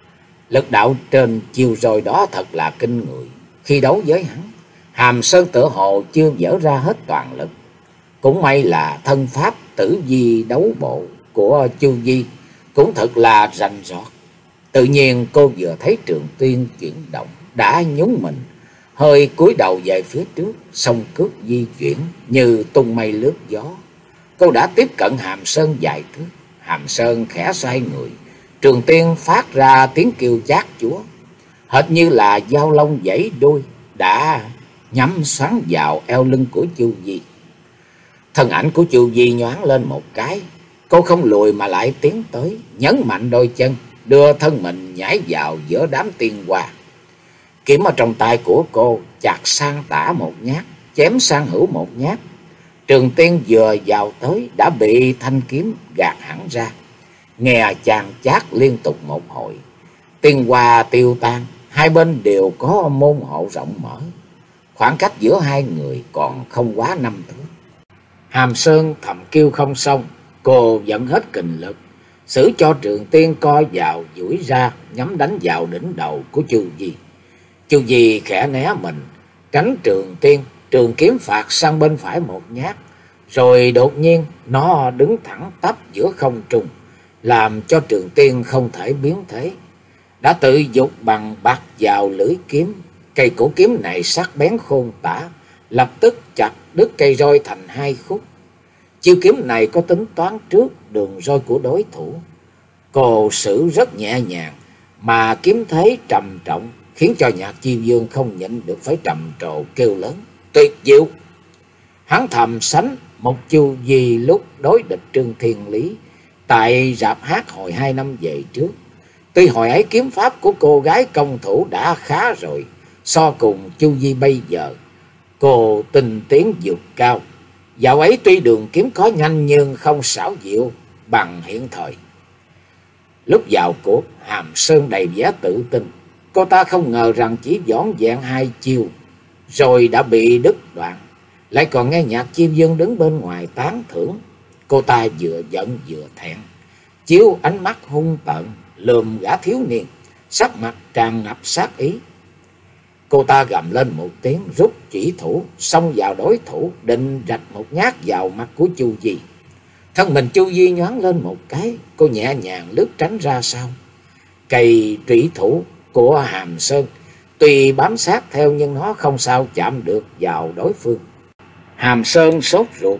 Lực đạo trên chiều roi đó thật là kinh người. Khi đấu với hắn, Hàm Sơn tựa hồ chưa dở ra hết toàn lực. Cũng may là thân pháp tử vi đấu bộ của Chu Di cũng thật là rành rọt. Tự nhiên cô vừa thấy trường tiên chuyển động, đã nhún mình, hơi cúi đầu về phía trước, song cước di chuyển như tung mây lướt gió. Cô đã tiếp cận Hàm Sơn vài thước. Hàm Sơn khẽ xoay người, trường tiên phát ra tiếng kêu chát chúa, hệt như là dao long vẫy đuôi, đã nhắm xoắn vào eo lưng của Chu Di. Thân ảnh của Chu Di nhoáng lên một cái, cô không lùi mà lại tiến tới, nhấn mạnh đôi chân, đưa thân mình nhảy vào giữa đám tiên hoa. Kiếm ở trong tay của cô chặt sang tả một nhát, chém sang hữu một nhát. Trường tiên vừa vào tới đã bị thanh kiếm gạt hẳn ra. Nghe chàng chát liên tục một hồi, tiên hoa tiêu tan, hai bên đều có môn hộ rộng mở. Khoảng cách giữa hai người còn không quá năm thước. Hàm Sơn thầm kêu không xong, cô dẫn hết kình lực, xử cho trường tiên co vào duỗi ra, nhắm đánh vào đỉnh đầu của Chu Di. Chu Di khẽ né mình, tránh trường tiên, trường kiếm phạt sang bên phải một nhát, rồi đột nhiên nó đứng thẳng tắp giữa không trung, làm cho trường tiên không thể biến thế. Đã tự dục bằng bạc vào lưỡi kiếm, cây cổ kiếm này sắc bén khôn tả, lập tức chặt đứt cây roi thành hai khúc. Chiêu kiếm này có tính toán trước đường roi của đối thủ. Cô xử rất nhẹ nhàng, mà kiếm thế trầm trọng, khiến cho Nhạc Chi Dương không nhịn được phải trầm trồ kêu lớn tuyệt diệu. Hắn thầm sánh một Chu Di lúc đối địch Trương Thiên Lý tại rạp hát hồi hai năm về trước. Tuy hồi ấy kiếm pháp của cô gái công thủ đã khá rồi, so cùng Chu Di bây giờ, cô tinh tiến vượt cao, Dạo ấy tuy đường kiếm có nhanh nhưng không xảo diệu bằng hiện thời. Lúc vào cuộc, Hàm Sơn đầy vẻ tự tin. Cô ta không ngờ rằng chỉ vỏn vẹn hai chiêu rồi đã bị đứt đoạn. Lại còn nghe Nhạc Chiêu Dương đứng bên ngoài tán thưởng. Cô ta vừa giận vừa thẹn, chiếu ánh mắt hung tợn lườm gã thiếu niên, sắc mặt tràn ngập sát ý. Cô ta gầm lên một tiếng, rút chỉ thủ xông vào đối thủ, định rạch một nhát vào mặt của Chu Di. Thân mình Chu Di nhoáng lên một cái, cô nhẹ nhàng lướt tránh ra sau. Cây trủy thủ của Hàm Sơn tuy bám sát theo nhưng nó không sao chạm được vào đối phương. Hàm Sơn sốt ruột,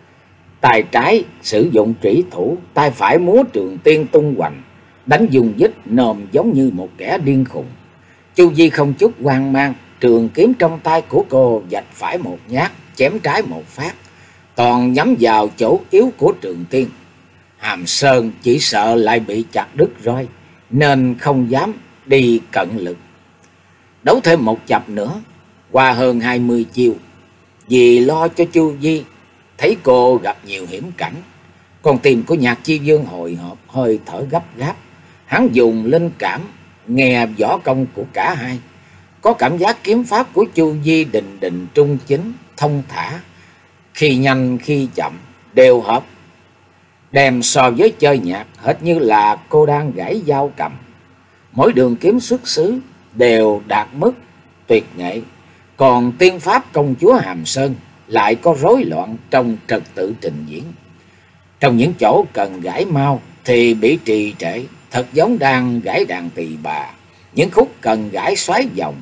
tay trái sử dụng trủy thủ, tay phải múa trường tiên tung hoành, đánh dùng dít nòm giống như một kẻ điên khùng. Chu Di không chút hoang mang, trường kiếm trong tay của cô vạch phải một nhát, chém trái một phát, toàn nhắm vào chỗ yếu của Trường Tiên. Hàm Sơn chỉ sợ lại bị chặt đứt roi, nên không dám đi cận lực. Đấu thêm một chập nữa, qua hơn hai mươi chiêu, vì lo cho Chu Di thấy cô gặp nhiều hiểm cảnh, con tim của Nhạc Chi Dương hồi hộp, hơi thở gấp gáp. Hắn dùng linh cảm nghe võ công của cả hai, có cảm giác kiếm pháp của Chu Di định định trung chính, thông thả, khi nhanh khi chậm đều hợp, đem so với chơi nhạc hệt như là cô đang gảy dao cầm. Mỗi đường kiếm xuất xứ đều đạt mức tuyệt nghệ, còn tiên pháp công chúa Hàm Sơn lại có rối loạn trong trật tự trình diễn. Trong những chỗ cần gãi mau thì bị trì trệ, thật giống đang gãi đàn tỳ bà. Những khúc cần gãi xoáy vòng,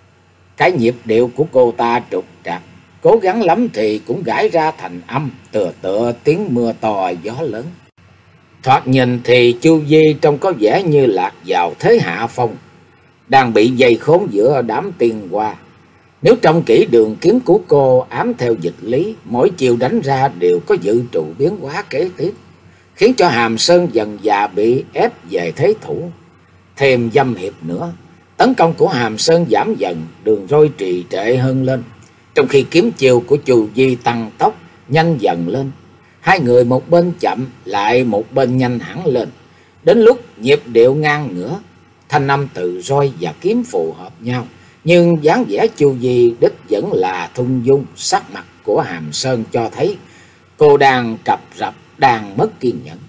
cái nhịp điệu của cô ta trục trặc, cố gắng lắm thì cũng gãi ra thành âm, tựa tựa tiếng mưa to gió lớn. Thoạt nhìn thì Chu Di trông có vẻ như lạc vào thế hạ phong, đang bị dây khốn giữa đám tiên hoa. Nếu trông kỹ đường kiếm của cô ám theo dịch lý, mỗi chiều đánh ra đều có dự trù biến hóa kế tiếp, khiến cho Hàm Sơn dần dà bị ép về thế thủ. Thêm dăm hiệp nữa, tấn công của Hàm Sơn giảm dần, đường roi trì trệ hơn lên, trong khi kiếm chiều của Chu Di tăng tốc nhanh dần lên. Hai người một bên chậm lại một bên nhanh hẳn lên, đến lúc nhịp điệu ngang ngửa, thanh âm từ roi và kiếm phù hợp nhau, nhưng dáng vẻ Chu Di đích vẫn là thung dung. Sắc mặt của Hàm Sơn cho thấy cô đang cập rập, đang mất kiên nhẫn.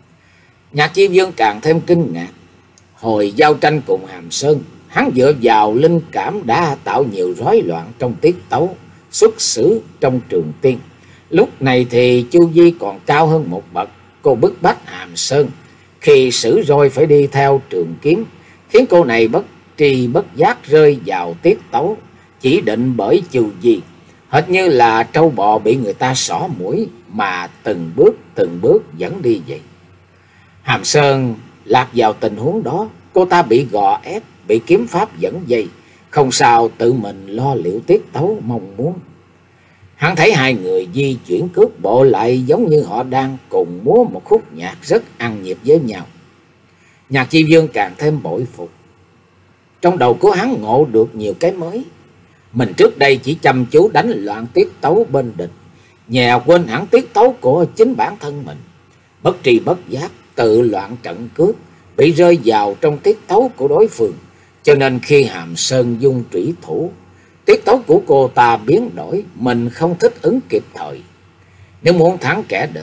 Nhạc Chi Dương càng thêm kinh ngạc. Hồi giao tranh cùng Hàm Sơn, hắn dựa vào linh cảm đã tạo nhiều rối loạn trong tiết tấu xuất xứ trong Trường Tiên. Lúc này thì Chu Di còn cao hơn một bậc, cô bức bách Hàm Sơn khi sử roi phải đi theo trường kiếm, khiến cô này bất tri bất giác rơi vào tiết tấu chỉ định bởi Chu Di, hệt như là trâu bò bị người ta xỏ mũi mà từng bước từng bước dẫn đi vậy. Hàm Sơn lạc vào tình huống đó, cô ta bị gò ép, bị kiếm pháp dẫn dây, không sao tự mình lo liệu tiết tấu mong muốn. Hắn thấy hai người di chuyển cước bộ lại giống như họ đang cùng múa một khúc nhạc rất ăn nhịp với nhau. Nhạc Chi Dương càng thêm bội phục. Trong đầu của hắn ngộ được nhiều cái mới. Mình trước đây chỉ chăm chú đánh loạn tiết tấu bên địch, nhà quên hẳn tiết tấu của chính bản thân mình, bất tri bất giác tự loạn trận cước, bị rơi vào trong tiết tấu của đối phương. Cho nên khi Hàm Sơn dung trủy thủ, tiết tấu của cô ta biến đổi, mình không thích ứng kịp thời. Nếu muốn thắng kẻ địch,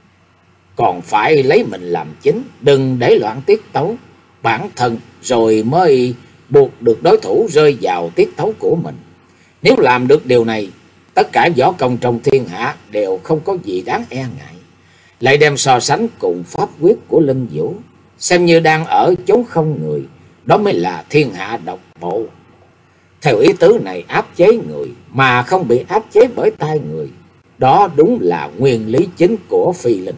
còn phải lấy mình làm chính, đừng để loạn tiết tấu bản thân, rồi mới buộc được đối thủ rơi vào tiết tấu của mình. Nếu làm được điều này, tất cả võ công trong thiên hạ đều không có gì đáng e ngại. Lại đem so sánh cùng pháp quyết của Linh Vũ, xem như đang ở chốn không người, đó mới là thiên hạ độc bộ. Theo ý tứ này, áp chế người mà không bị áp chế bởi tay người, đó đúng là nguyên lý chính của phi linh.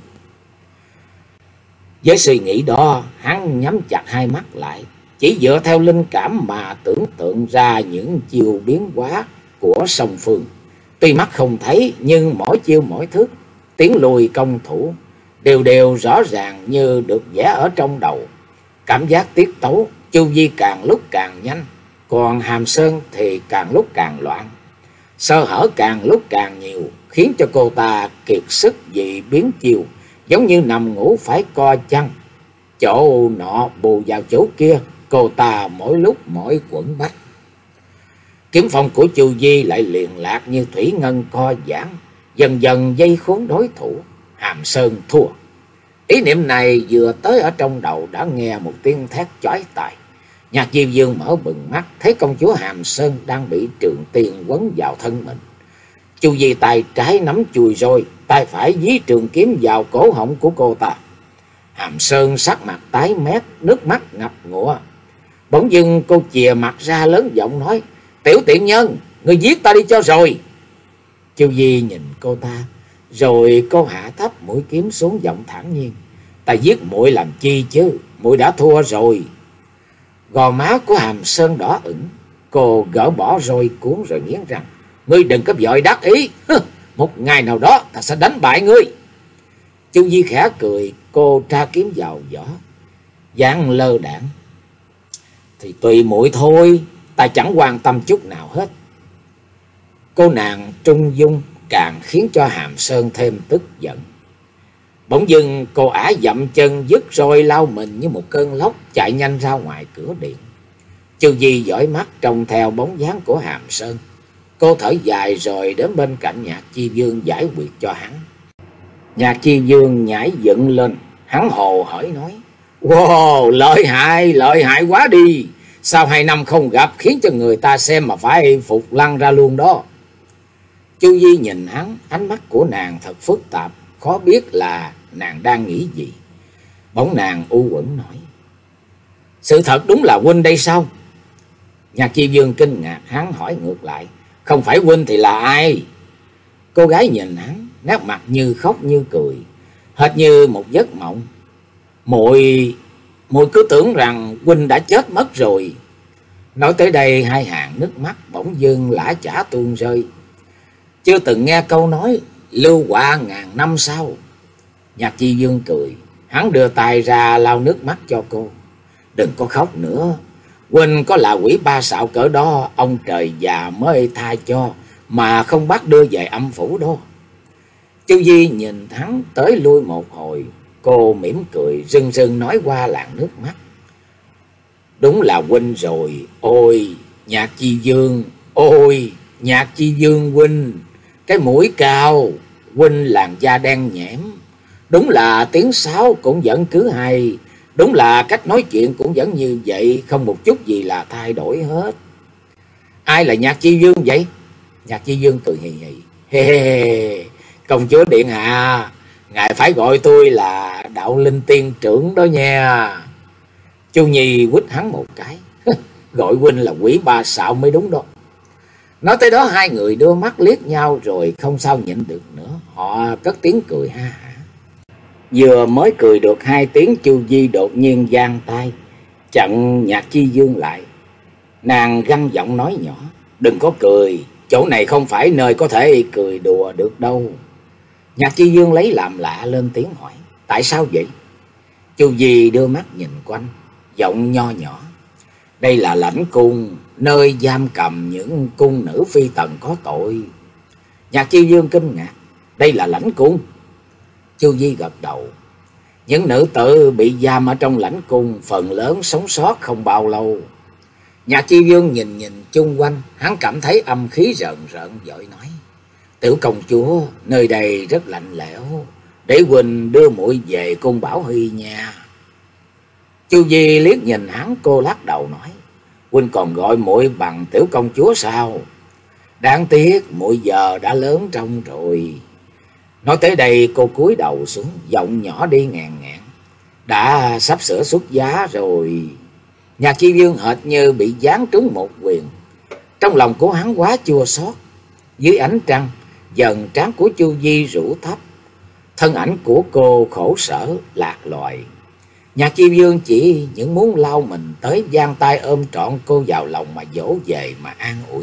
Với suy nghĩ đó, hắn nhắm chặt hai mắt lại, chỉ dựa theo linh cảm mà tưởng tượng ra những chiêu biến hóa của song phương. Tuy mắt không thấy, nhưng mỗi chiêu mỗi thức, tiến lùi công thủ đều đều rõ ràng như được vẽ ở trong đầu. Cảm giác tiết tấu Chu Di càng lúc càng nhanh, còn Hàm Sơn thì càng lúc càng loạn. Sơ hở càng lúc càng nhiều, khiến cho cô ta kiệt sức vì biến chiêu, giống như nằm ngủ phải co chăn. Chỗ nọ bù vào chỗ kia, cô ta mỗi lúc mỗi quẩn bách. Kiếm phong của Chu Di lại liền lạc như thủy ngân co giãn, dần dần dây khốn đối thủ. Hàm Sơn thua. Ý niệm này vừa tới ở trong đầu đã nghe một tiếng thét chói tai. Nhạc Diêm Vương mở bừng mắt, thấy công chúa Hàm Sơn đang bị trường tiên quấn vào thân mình. Chu Di tay trái nắm chùi roi, tay phải dí trường kiếm vào cổ họng của cô ta. Hàm Sơn sắc mặt tái mét, nước mắt ngập ngụa. Bỗng dưng cô chìa mặt ra lớn giọng nói: "Tiểu tiện nhân, ngươi giết ta đi cho rồi." Chu Di nhìn cô ta, rồi cô hạ thấp mũi kiếm xuống, giọng thản nhiên: "Ta giết muội làm chi chứ, muội đã thua rồi." Gò má của Hàm Sơn đỏ ửng, cô gỡ bỏ roi cuốn rồi nghiến răng: "Ngươi đừng có vội đắc ý, một ngày nào đó ta sẽ đánh bại ngươi." Chu Di khẽ cười, cô tra kiếm vào vỏ, dáng lơ đãng: "Thì tùy muội thôi, ta chẳng quan tâm chút nào hết." Cô nàng trung dung càng khiến cho Hàm Sơn thêm tức giận. Bỗng dưng cô ả dậm chân dứt roi lao mình như một cơn lốc, chạy nhanh ra ngoài cửa điện. Chu Di dõi mắt trông theo bóng dáng của Hàm Sơn. Cô thở dài rồi đến bên cạnh Nhạc Chi Vương giải quyết cho hắn. Nhạc Chi Vương nhảy dựng lên, hắn hồ hởi nói: "Wow, lợi hại, lợi hại quá đi. Sau hai năm không gặp khiến cho người ta xem mà phải phục lăng ra luôn đó." Chu Di nhìn hắn, ánh mắt của nàng thật phức tạp, khó biết là nàng đang nghĩ gì. Bỗng nàng u uẩn nói: "Sự thật đúng là huynh đây sao?" Nhạc Chi Vương kinh ngạc, hắn hỏi ngược lại: "Không phải huynh thì là ai?" Cô gái nhìn hắn, nét mặt như khóc như cười, hệt như một giấc mộng. Muội, muội cứ tưởng rằng huynh đã chết mất rồi." Nói tới đây, hai hàng nước mắt bỗng dưng lã chã tuôn rơi. Chưa từng nghe câu nói lưu họa ngàn năm sau. Nhạc Chi Vương cười, hắn đưa tay ra lau nước mắt cho cô. "Đừng có khóc nữa, huynh có là quỷ ba xạo cỡ đó, ông trời già mới tha cho, mà không bắt đưa về âm phủ đó." Chu Di nhìn hắn tới lui một hồi, cô mỉm cười rưng rưng nói qua làn nước mắt: "Đúng là huynh rồi, ôi Nhạc Chi Vương, ôi Nhạc Chi Vương huynh, cái mũi cao, huynh làn da đen nhẽm, đúng là tiếng sáo cũng vẫn cứ hay, đúng là cách nói chuyện cũng vẫn như vậy, không một chút gì là thay đổi hết." "Ai là Nhạc Chi Vương vậy?" Nhạc Chi Vương cười hì hì: "Hê hê hê, công chúa điện hạ, ngài phải gọi tôi là Đạo Linh Tiên Trưởng đó nha." Chu Nhi quýt hắn một cái: "Gọi huynh là quỷ ba xạo mới đúng đó." Nói tới đó, hai người đưa mắt liếc nhau rồi không sao nhịn được nữa, họ cất tiếng cười ha hả. Vừa mới cười được hai tiếng, Chu Di đột nhiên giang tay chặn Nhạc Chi Vương lại. Nàng gằn giọng nói nhỏ: "Đừng có cười, chỗ này không phải nơi có thể cười đùa được đâu." Nhạc Chi Vương lấy làm lạ lên tiếng hỏi: "Tại sao vậy?" Chu Di đưa mắt nhìn quanh, giọng nho nhỏ: "Đây là lãnh cung, nơi giam cầm những cung nữ phi tần có tội." Nhạc Chi Vương kinh ngạc: "Đây là lãnh cung?" Chu Di gật đầu: "Những nữ tử bị giam ở trong lãnh cung phần lớn sống sót không bao lâu." Nhạc Chi Vương nhìn nhìn chung quanh, hắn cảm thấy âm khí rợn rợn, vội nói: "Tiểu công chúa, nơi đây rất lạnh lẽo, để huynh đưa muội về cung Bảo Huy nha." Chu Di liếc nhìn hắn, cô lắc đầu nói: "Huynh còn gọi muội bằng tiểu công chúa sao? Đáng tiếc muội giờ đã lớn trông rồi." Nói tới đây, cô cúi đầu xuống, giọng nhỏ đi ngàn ngạn: "Đã sắp sửa xuất giá rồi." Nhạc Chi Vương hệt như bị giáng trúng một quyền. Trong lòng của hắn quá chua xót. Dưới ánh trăng, dần trán của Chu Di rũ thấp, thân ảnh của cô khổ sở lạc loài. Nhạc Chi Vương chỉ những muốn lao mình tới, giang tay ôm trọn cô vào lòng mà dỗ về mà an ủi.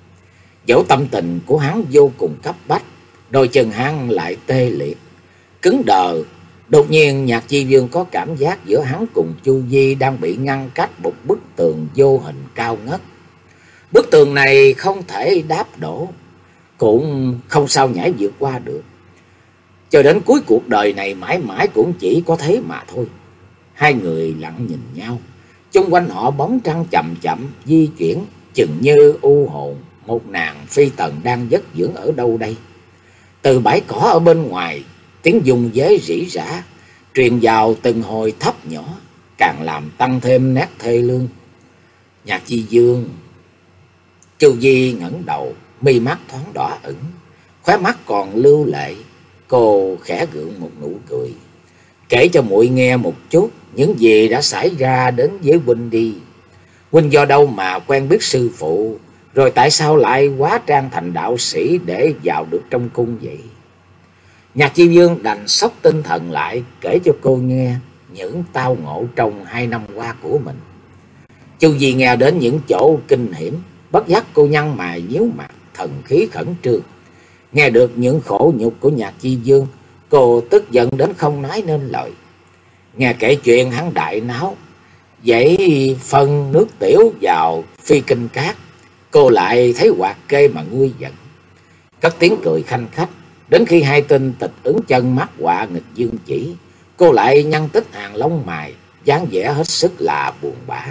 Dẫu tâm tình của hắn vô cùng cấp bách, đôi chân hắn lại tê liệt, cứng đờ. Đột nhiên Nhạc Chi Vương có cảm giác giữa hắn cùng Chu Di đang bị ngăn cách một bức tường vô hình cao ngất. Bức tường này không thể đáp đổ, cũng không sao nhảy vượt qua được. Cho đến cuối cuộc đời này mãi mãi cũng chỉ có thế mà thôi. Hai người lặng nhìn nhau. Chung quanh họ bóng trăng chậm chậm di chuyển, chừng như u hồn một nàng phi tần đang giấc dưỡng ở đâu đây. Từ bãi cỏ ở bên ngoài, tiếng dung dế rỉ rả truyền vào từng hồi thấp nhỏ, càng làm tăng thêm nét thê lương. Nhạc Chi Dương. Chu Di ngẩng đầu, mi mắt thoáng đỏ ửng, khóe mắt còn lưu lệ. Cô khẽ gượng một nụ cười. Kể cho muội nghe một chút những gì đã xảy ra đến với huynh đi. Huynh do đâu mà quen biết sư phụ, rồi tại sao lại hóa trang thành đạo sĩ để vào được trong cung vậy? Nhạc Chi Dương đành sốc tinh thần lại, kể cho cô nghe những tao ngộ trong hai năm qua của mình. Chu Di nghe đến những chỗ kinh hiểm, bất giác cô nhăn mày nhíu mặt, thần khí khẩn trương. Nghe được những khổ nhục của Nhạc Chi Dương, cô tức giận đến không nói nên lời. Nghe kể chuyện hắn đại náo, dãy phân nước tiểu vào phi kinh cát, cô lại thấy hoạt kê mà nguôi giận, cất tiếng cười khanh khách. Đến khi hai tên tịch ứng chân mắt họa nghịch dương chỉ, cô lại nhăn tích hàng lông mày, dáng vẻ hết sức là buồn bã.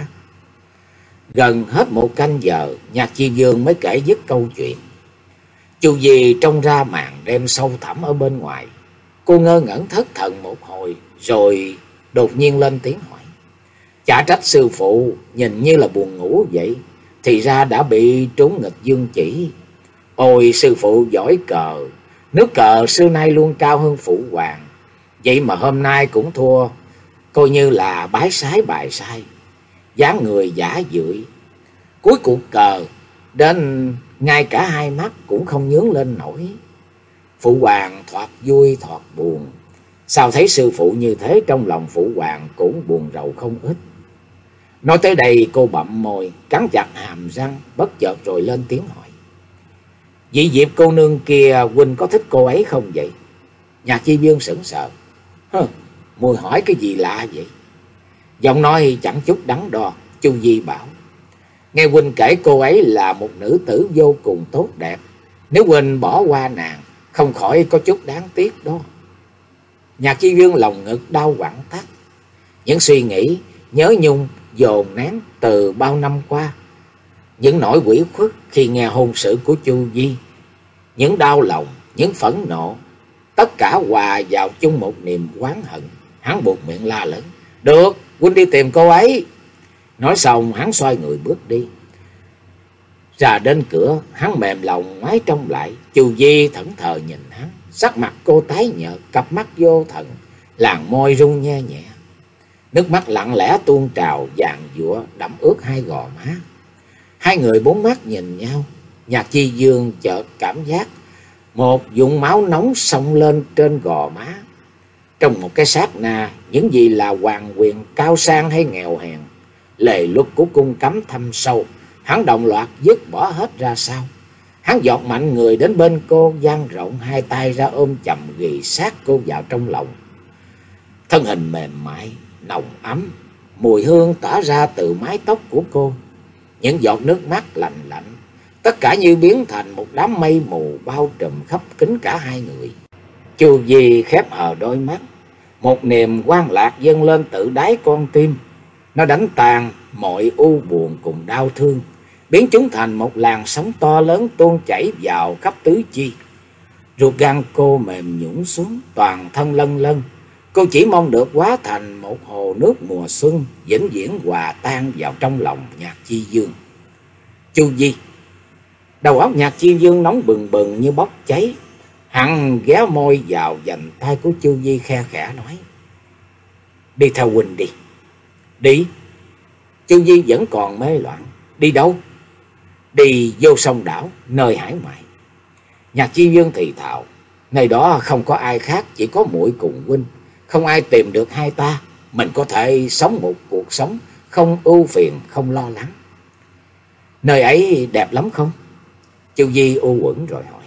Gần hết một canh giờ, Nhạc Chi Dương mới kể dứt câu chuyện. Chu Di trông ra màn đêm sâu thẳm ở bên ngoài. Cô ngơ ngẩn thất thần một hồi, rồi đột nhiên lên tiếng hỏi. Chả trách sư phụ nhìn như là buồn ngủ vậy, thì ra đã bị trúng nghịch dương chỉ. Ôi sư phụ giỏi cờ, nước cờ xưa nay luôn cao hơn phụ hoàng, vậy mà hôm nay cũng thua, coi như là bái sái bài sai, dáng người giả dưỡi. Cuối cuộc cờ đến ngay cả hai mắt cũng không nhướng lên nổi. Phụ hoàng thoạt vui thoạt buồn, sao thấy sư phụ như thế, trong lòng phụ hoàng cũng buồn rầu không ít. Nói tới đây cô bậm môi, cắn chặt hàm răng, bất chợt rồi lên tiếng hỏi. Vị Diệp cô nương kia, huynh có thích cô ấy không vậy? Nhạc Chi Dương sững sờ. Hơ, mùi hỏi cái gì lạ vậy? Giọng nói chẳng chút đắn đo, Chu Di bảo. Nghe huynh kể cô ấy là một nữ tử vô cùng tốt đẹp, nếu huynh bỏ qua nàng, không khỏi có chút đáng tiếc đó. Nhạc Chi Dương lòng ngực đau quặn thắt. Những suy nghĩ nhớ nhung dồn nén từ bao năm qua, những nỗi quỷ khuất khi nghe hôn sự của Chu Di, những đau lòng, những phẫn nộ, tất cả hòa vào chung một niềm oán hận. Hắn buột miệng la lớn. Được, huynh đi tìm cô ấy. Nói xong hắn xoay người bước đi. Ra đến cửa, hắn mềm lòng ngoái trông lại. Chu Di thẫn thờ nhìn hắn, sắc mặt cô tái nhợt, cặp mắt vô thần, làn môi rung nhe nhẹ. Nước mắt lặng lẽ tuôn trào vàng dụa đẫm ướt hai gò má. Hai người bốn mắt nhìn nhau. Nhạc Chi Dương chợt cảm giác một vũng máu nóng xông lên trên gò má. Trong một cái sát na, những gì là hoàng quyền cao sang hay nghèo hèn, lề luật của cung cấm thâm sâu, hắn đồng loạt dứt bỏ hết ra sau. Hắn giọt mạnh người đến bên cô, dang rộng hai tay ra ôm chầm ghì sát cô vào trong lòng. Thân hình mềm mại, nồng ấm, mùi hương tỏa ra từ mái tóc của cô. Những giọt nước mắt lạnh lạnh, tất cả như biến thành một đám mây mù bao trùm khắp kín cả hai người. Chu Di khép hờ đôi mắt, một niềm hoan lạc dâng lên từ đáy con tim. Nó đánh tan mọi u buồn cùng đau thương, biến chúng thành một làn sóng to lớn tuôn chảy vào khắp tứ chi. Ruột gan cô mềm nhũn xuống, toàn thân lân lân. Cô chỉ mong được hóa thành một hồ nước mùa xuân, vĩnh viễn hòa tan vào trong lòng Nhạc Chi Dương. Chu Di. Đầu óc Nhạc Chi Dương nóng bừng bừng như bốc cháy. Hắn ghé môi vào vành tay của Chu Di, khe khẽ nói. Đi theo huynh đi. Đi. Chu Di vẫn còn mê loạn. Đi đâu? Đi vô sông đảo, nơi hải ngoại. Nhạc Chi Dương thì thào. Nơi đó không có ai khác, chỉ có muội cùng huynh. Không ai tìm được hai ta, mình có thể sống một cuộc sống không ưu phiền, không lo lắng. Nơi ấy đẹp lắm không? Chu Di u uẩn rồi hỏi.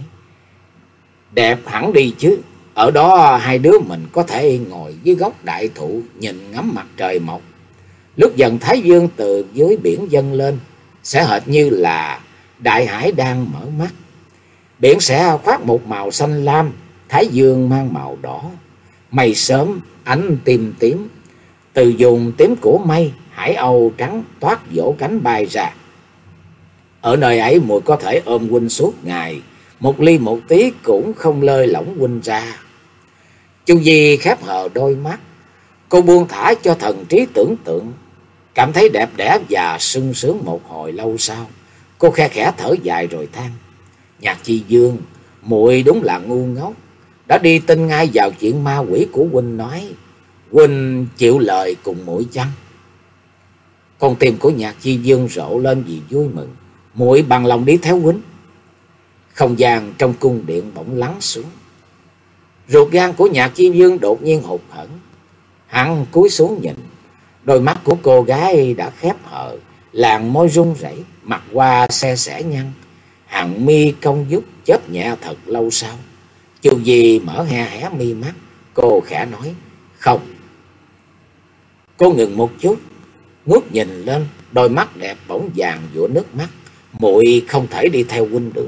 Đẹp hẳn đi chứ. Ở đó hai đứa mình có thể ngồi dưới gốc đại thụ, nhìn ngắm mặt trời mọc. Lúc dần thái dương từ dưới biển dâng lên, sẽ hệt như là đại hải đang mở mắt. Biển sẽ khoác một màu xanh lam, thái dương mang màu đỏ, mây sớm ánh tím tím. Từ vùng tím của mây, hải âu trắng toát vỗ cánh bay ra. Ở nơi ấy muội có thể ôm huynh suốt ngày, một ly một tí cũng không lơi lỏng huynh ra. Chu Di khép hờ đôi mắt, cô buông thả cho thần trí tưởng tượng, cảm thấy đẹp đẽ và sung sướng một hồi lâu sau. Cô khe khẽ thở dài rồi than: Nhạc Chi Dương, muội đúng là ngu ngốc, đã đi tin ngay vào chuyện ma quỷ của huynh nói. Huynh chịu lời cùng muội chăng? Con tim của Nhạc Chi Dương rộ lên vì vui mừng. Muội bằng lòng đi theo huynh. Không gian trong cung điện bỗng lắng xuống. Ruột gan của Nhạc Chi Dương đột nhiên hụt hẫng. Hắn cúi xuống nhìn, đôi mắt của cô gái đã khép hờ, làn môi run rẩy, mặt qua xe sẻ nhăn, hàng mi cong vút chớp nhẹ thật lâu sau. Chu Di mở he hé mi mắt, cô khẽ nói: Không. Cô ngừng một chút, ngước nhìn lên, đôi mắt đẹp bỗng vàng dụa nước mắt. Muội không thể đi theo huynh được.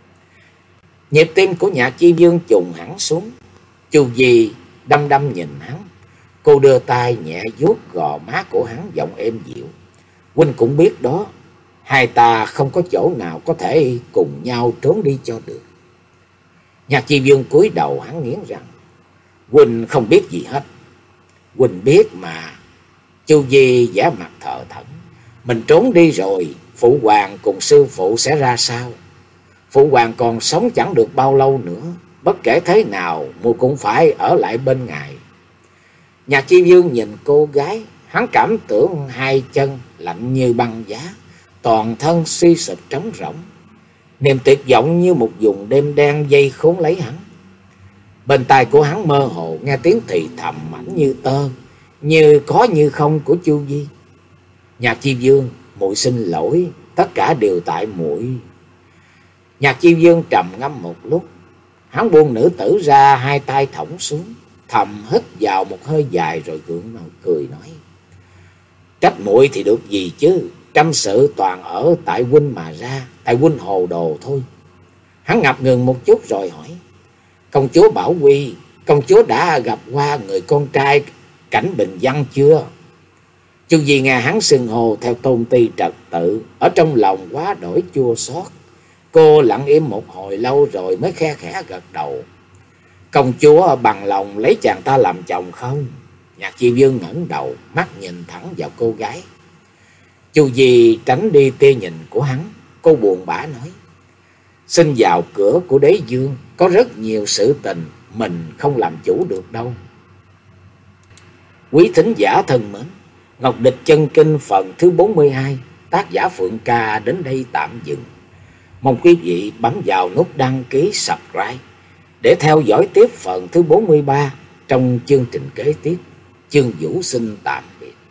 Nhịp tim của Nhạc Chi Dương trùng hẳn xuống. Chu Di đăm đăm nhìn hắn, cô đưa tay nhẹ vuốt gò má của hắn, giọng êm dịu: Huynh cũng biết đó, hai ta không có chỗ nào có thể cùng nhau trốn đi cho được. Nhạc Chi Dương cúi đầu, hắn nghiến rằng: Huynh không biết gì hết. Huynh biết mà. Chu Di vẻ mặt thờ thẫn: Mình trốn đi rồi, phụ hoàng cùng sư phụ sẽ ra sao? Phụ hoàng còn sống chẳng được bao lâu nữa, bất kể thế nào muội cũng phải ở lại bên ngài. Nhạc Chi Dương nhìn cô gái, hắn cảm tưởng hai chân lạnh như băng giá, toàn thân suy sụp trống rỗng. Niềm tuyệt vọng như một vùng đêm đen dây khốn lấy hắn. Bên tai của hắn mơ hồ nghe tiếng thì thầm mảnh như tơ, như có như không của Chu Di: Nhạc Chi Dương, muội xin lỗi, tất cả đều tại muội. Nhạc Chi Dương trầm ngâm một lúc, hắn buông nữ tử ra, hai tay thõng xuống, thầm hít vào một hơi dài rồi gượng đầu cười nói: Trách muội thì được gì chứ, trăm sự toàn ở tại huynh mà ra, tại huynh hồ đồ thôi. Hắn ngập ngừng một chút rồi hỏi: Công chúa Bảo Quy, công chúa đã gặp qua người con trai Cảnh Bình Văn chưa? Chu Di nghe hắn xưng hô theo tôn ti trật tự, ở trong lòng quá đổi chua xót. Cô lặng im một hồi lâu rồi mới khe khẽ gật đầu: Công chúa bằng lòng lấy chàng ta làm chồng không? Nhạc Chi Dương ngẩng đầu, mắt nhìn thẳng vào cô gái. Chu Di tránh đi tia nhìn của hắn, cô buồn bã nói: Xin vào cửa của đế dương, có rất nhiều sự tình mình không làm chủ được đâu. Quý thính giả thân mến, Ngọc Địch Chân Kinh phần thứ bốn mươi hai, tác giả Phượng Ca đến đây tạm dừng. Mong quý vị bấm vào nút đăng ký subscribe để theo dõi tiếp phần thứ bốn mươi ba trong chương trình kế tiếp. Chương Vũ xin tạm biệt.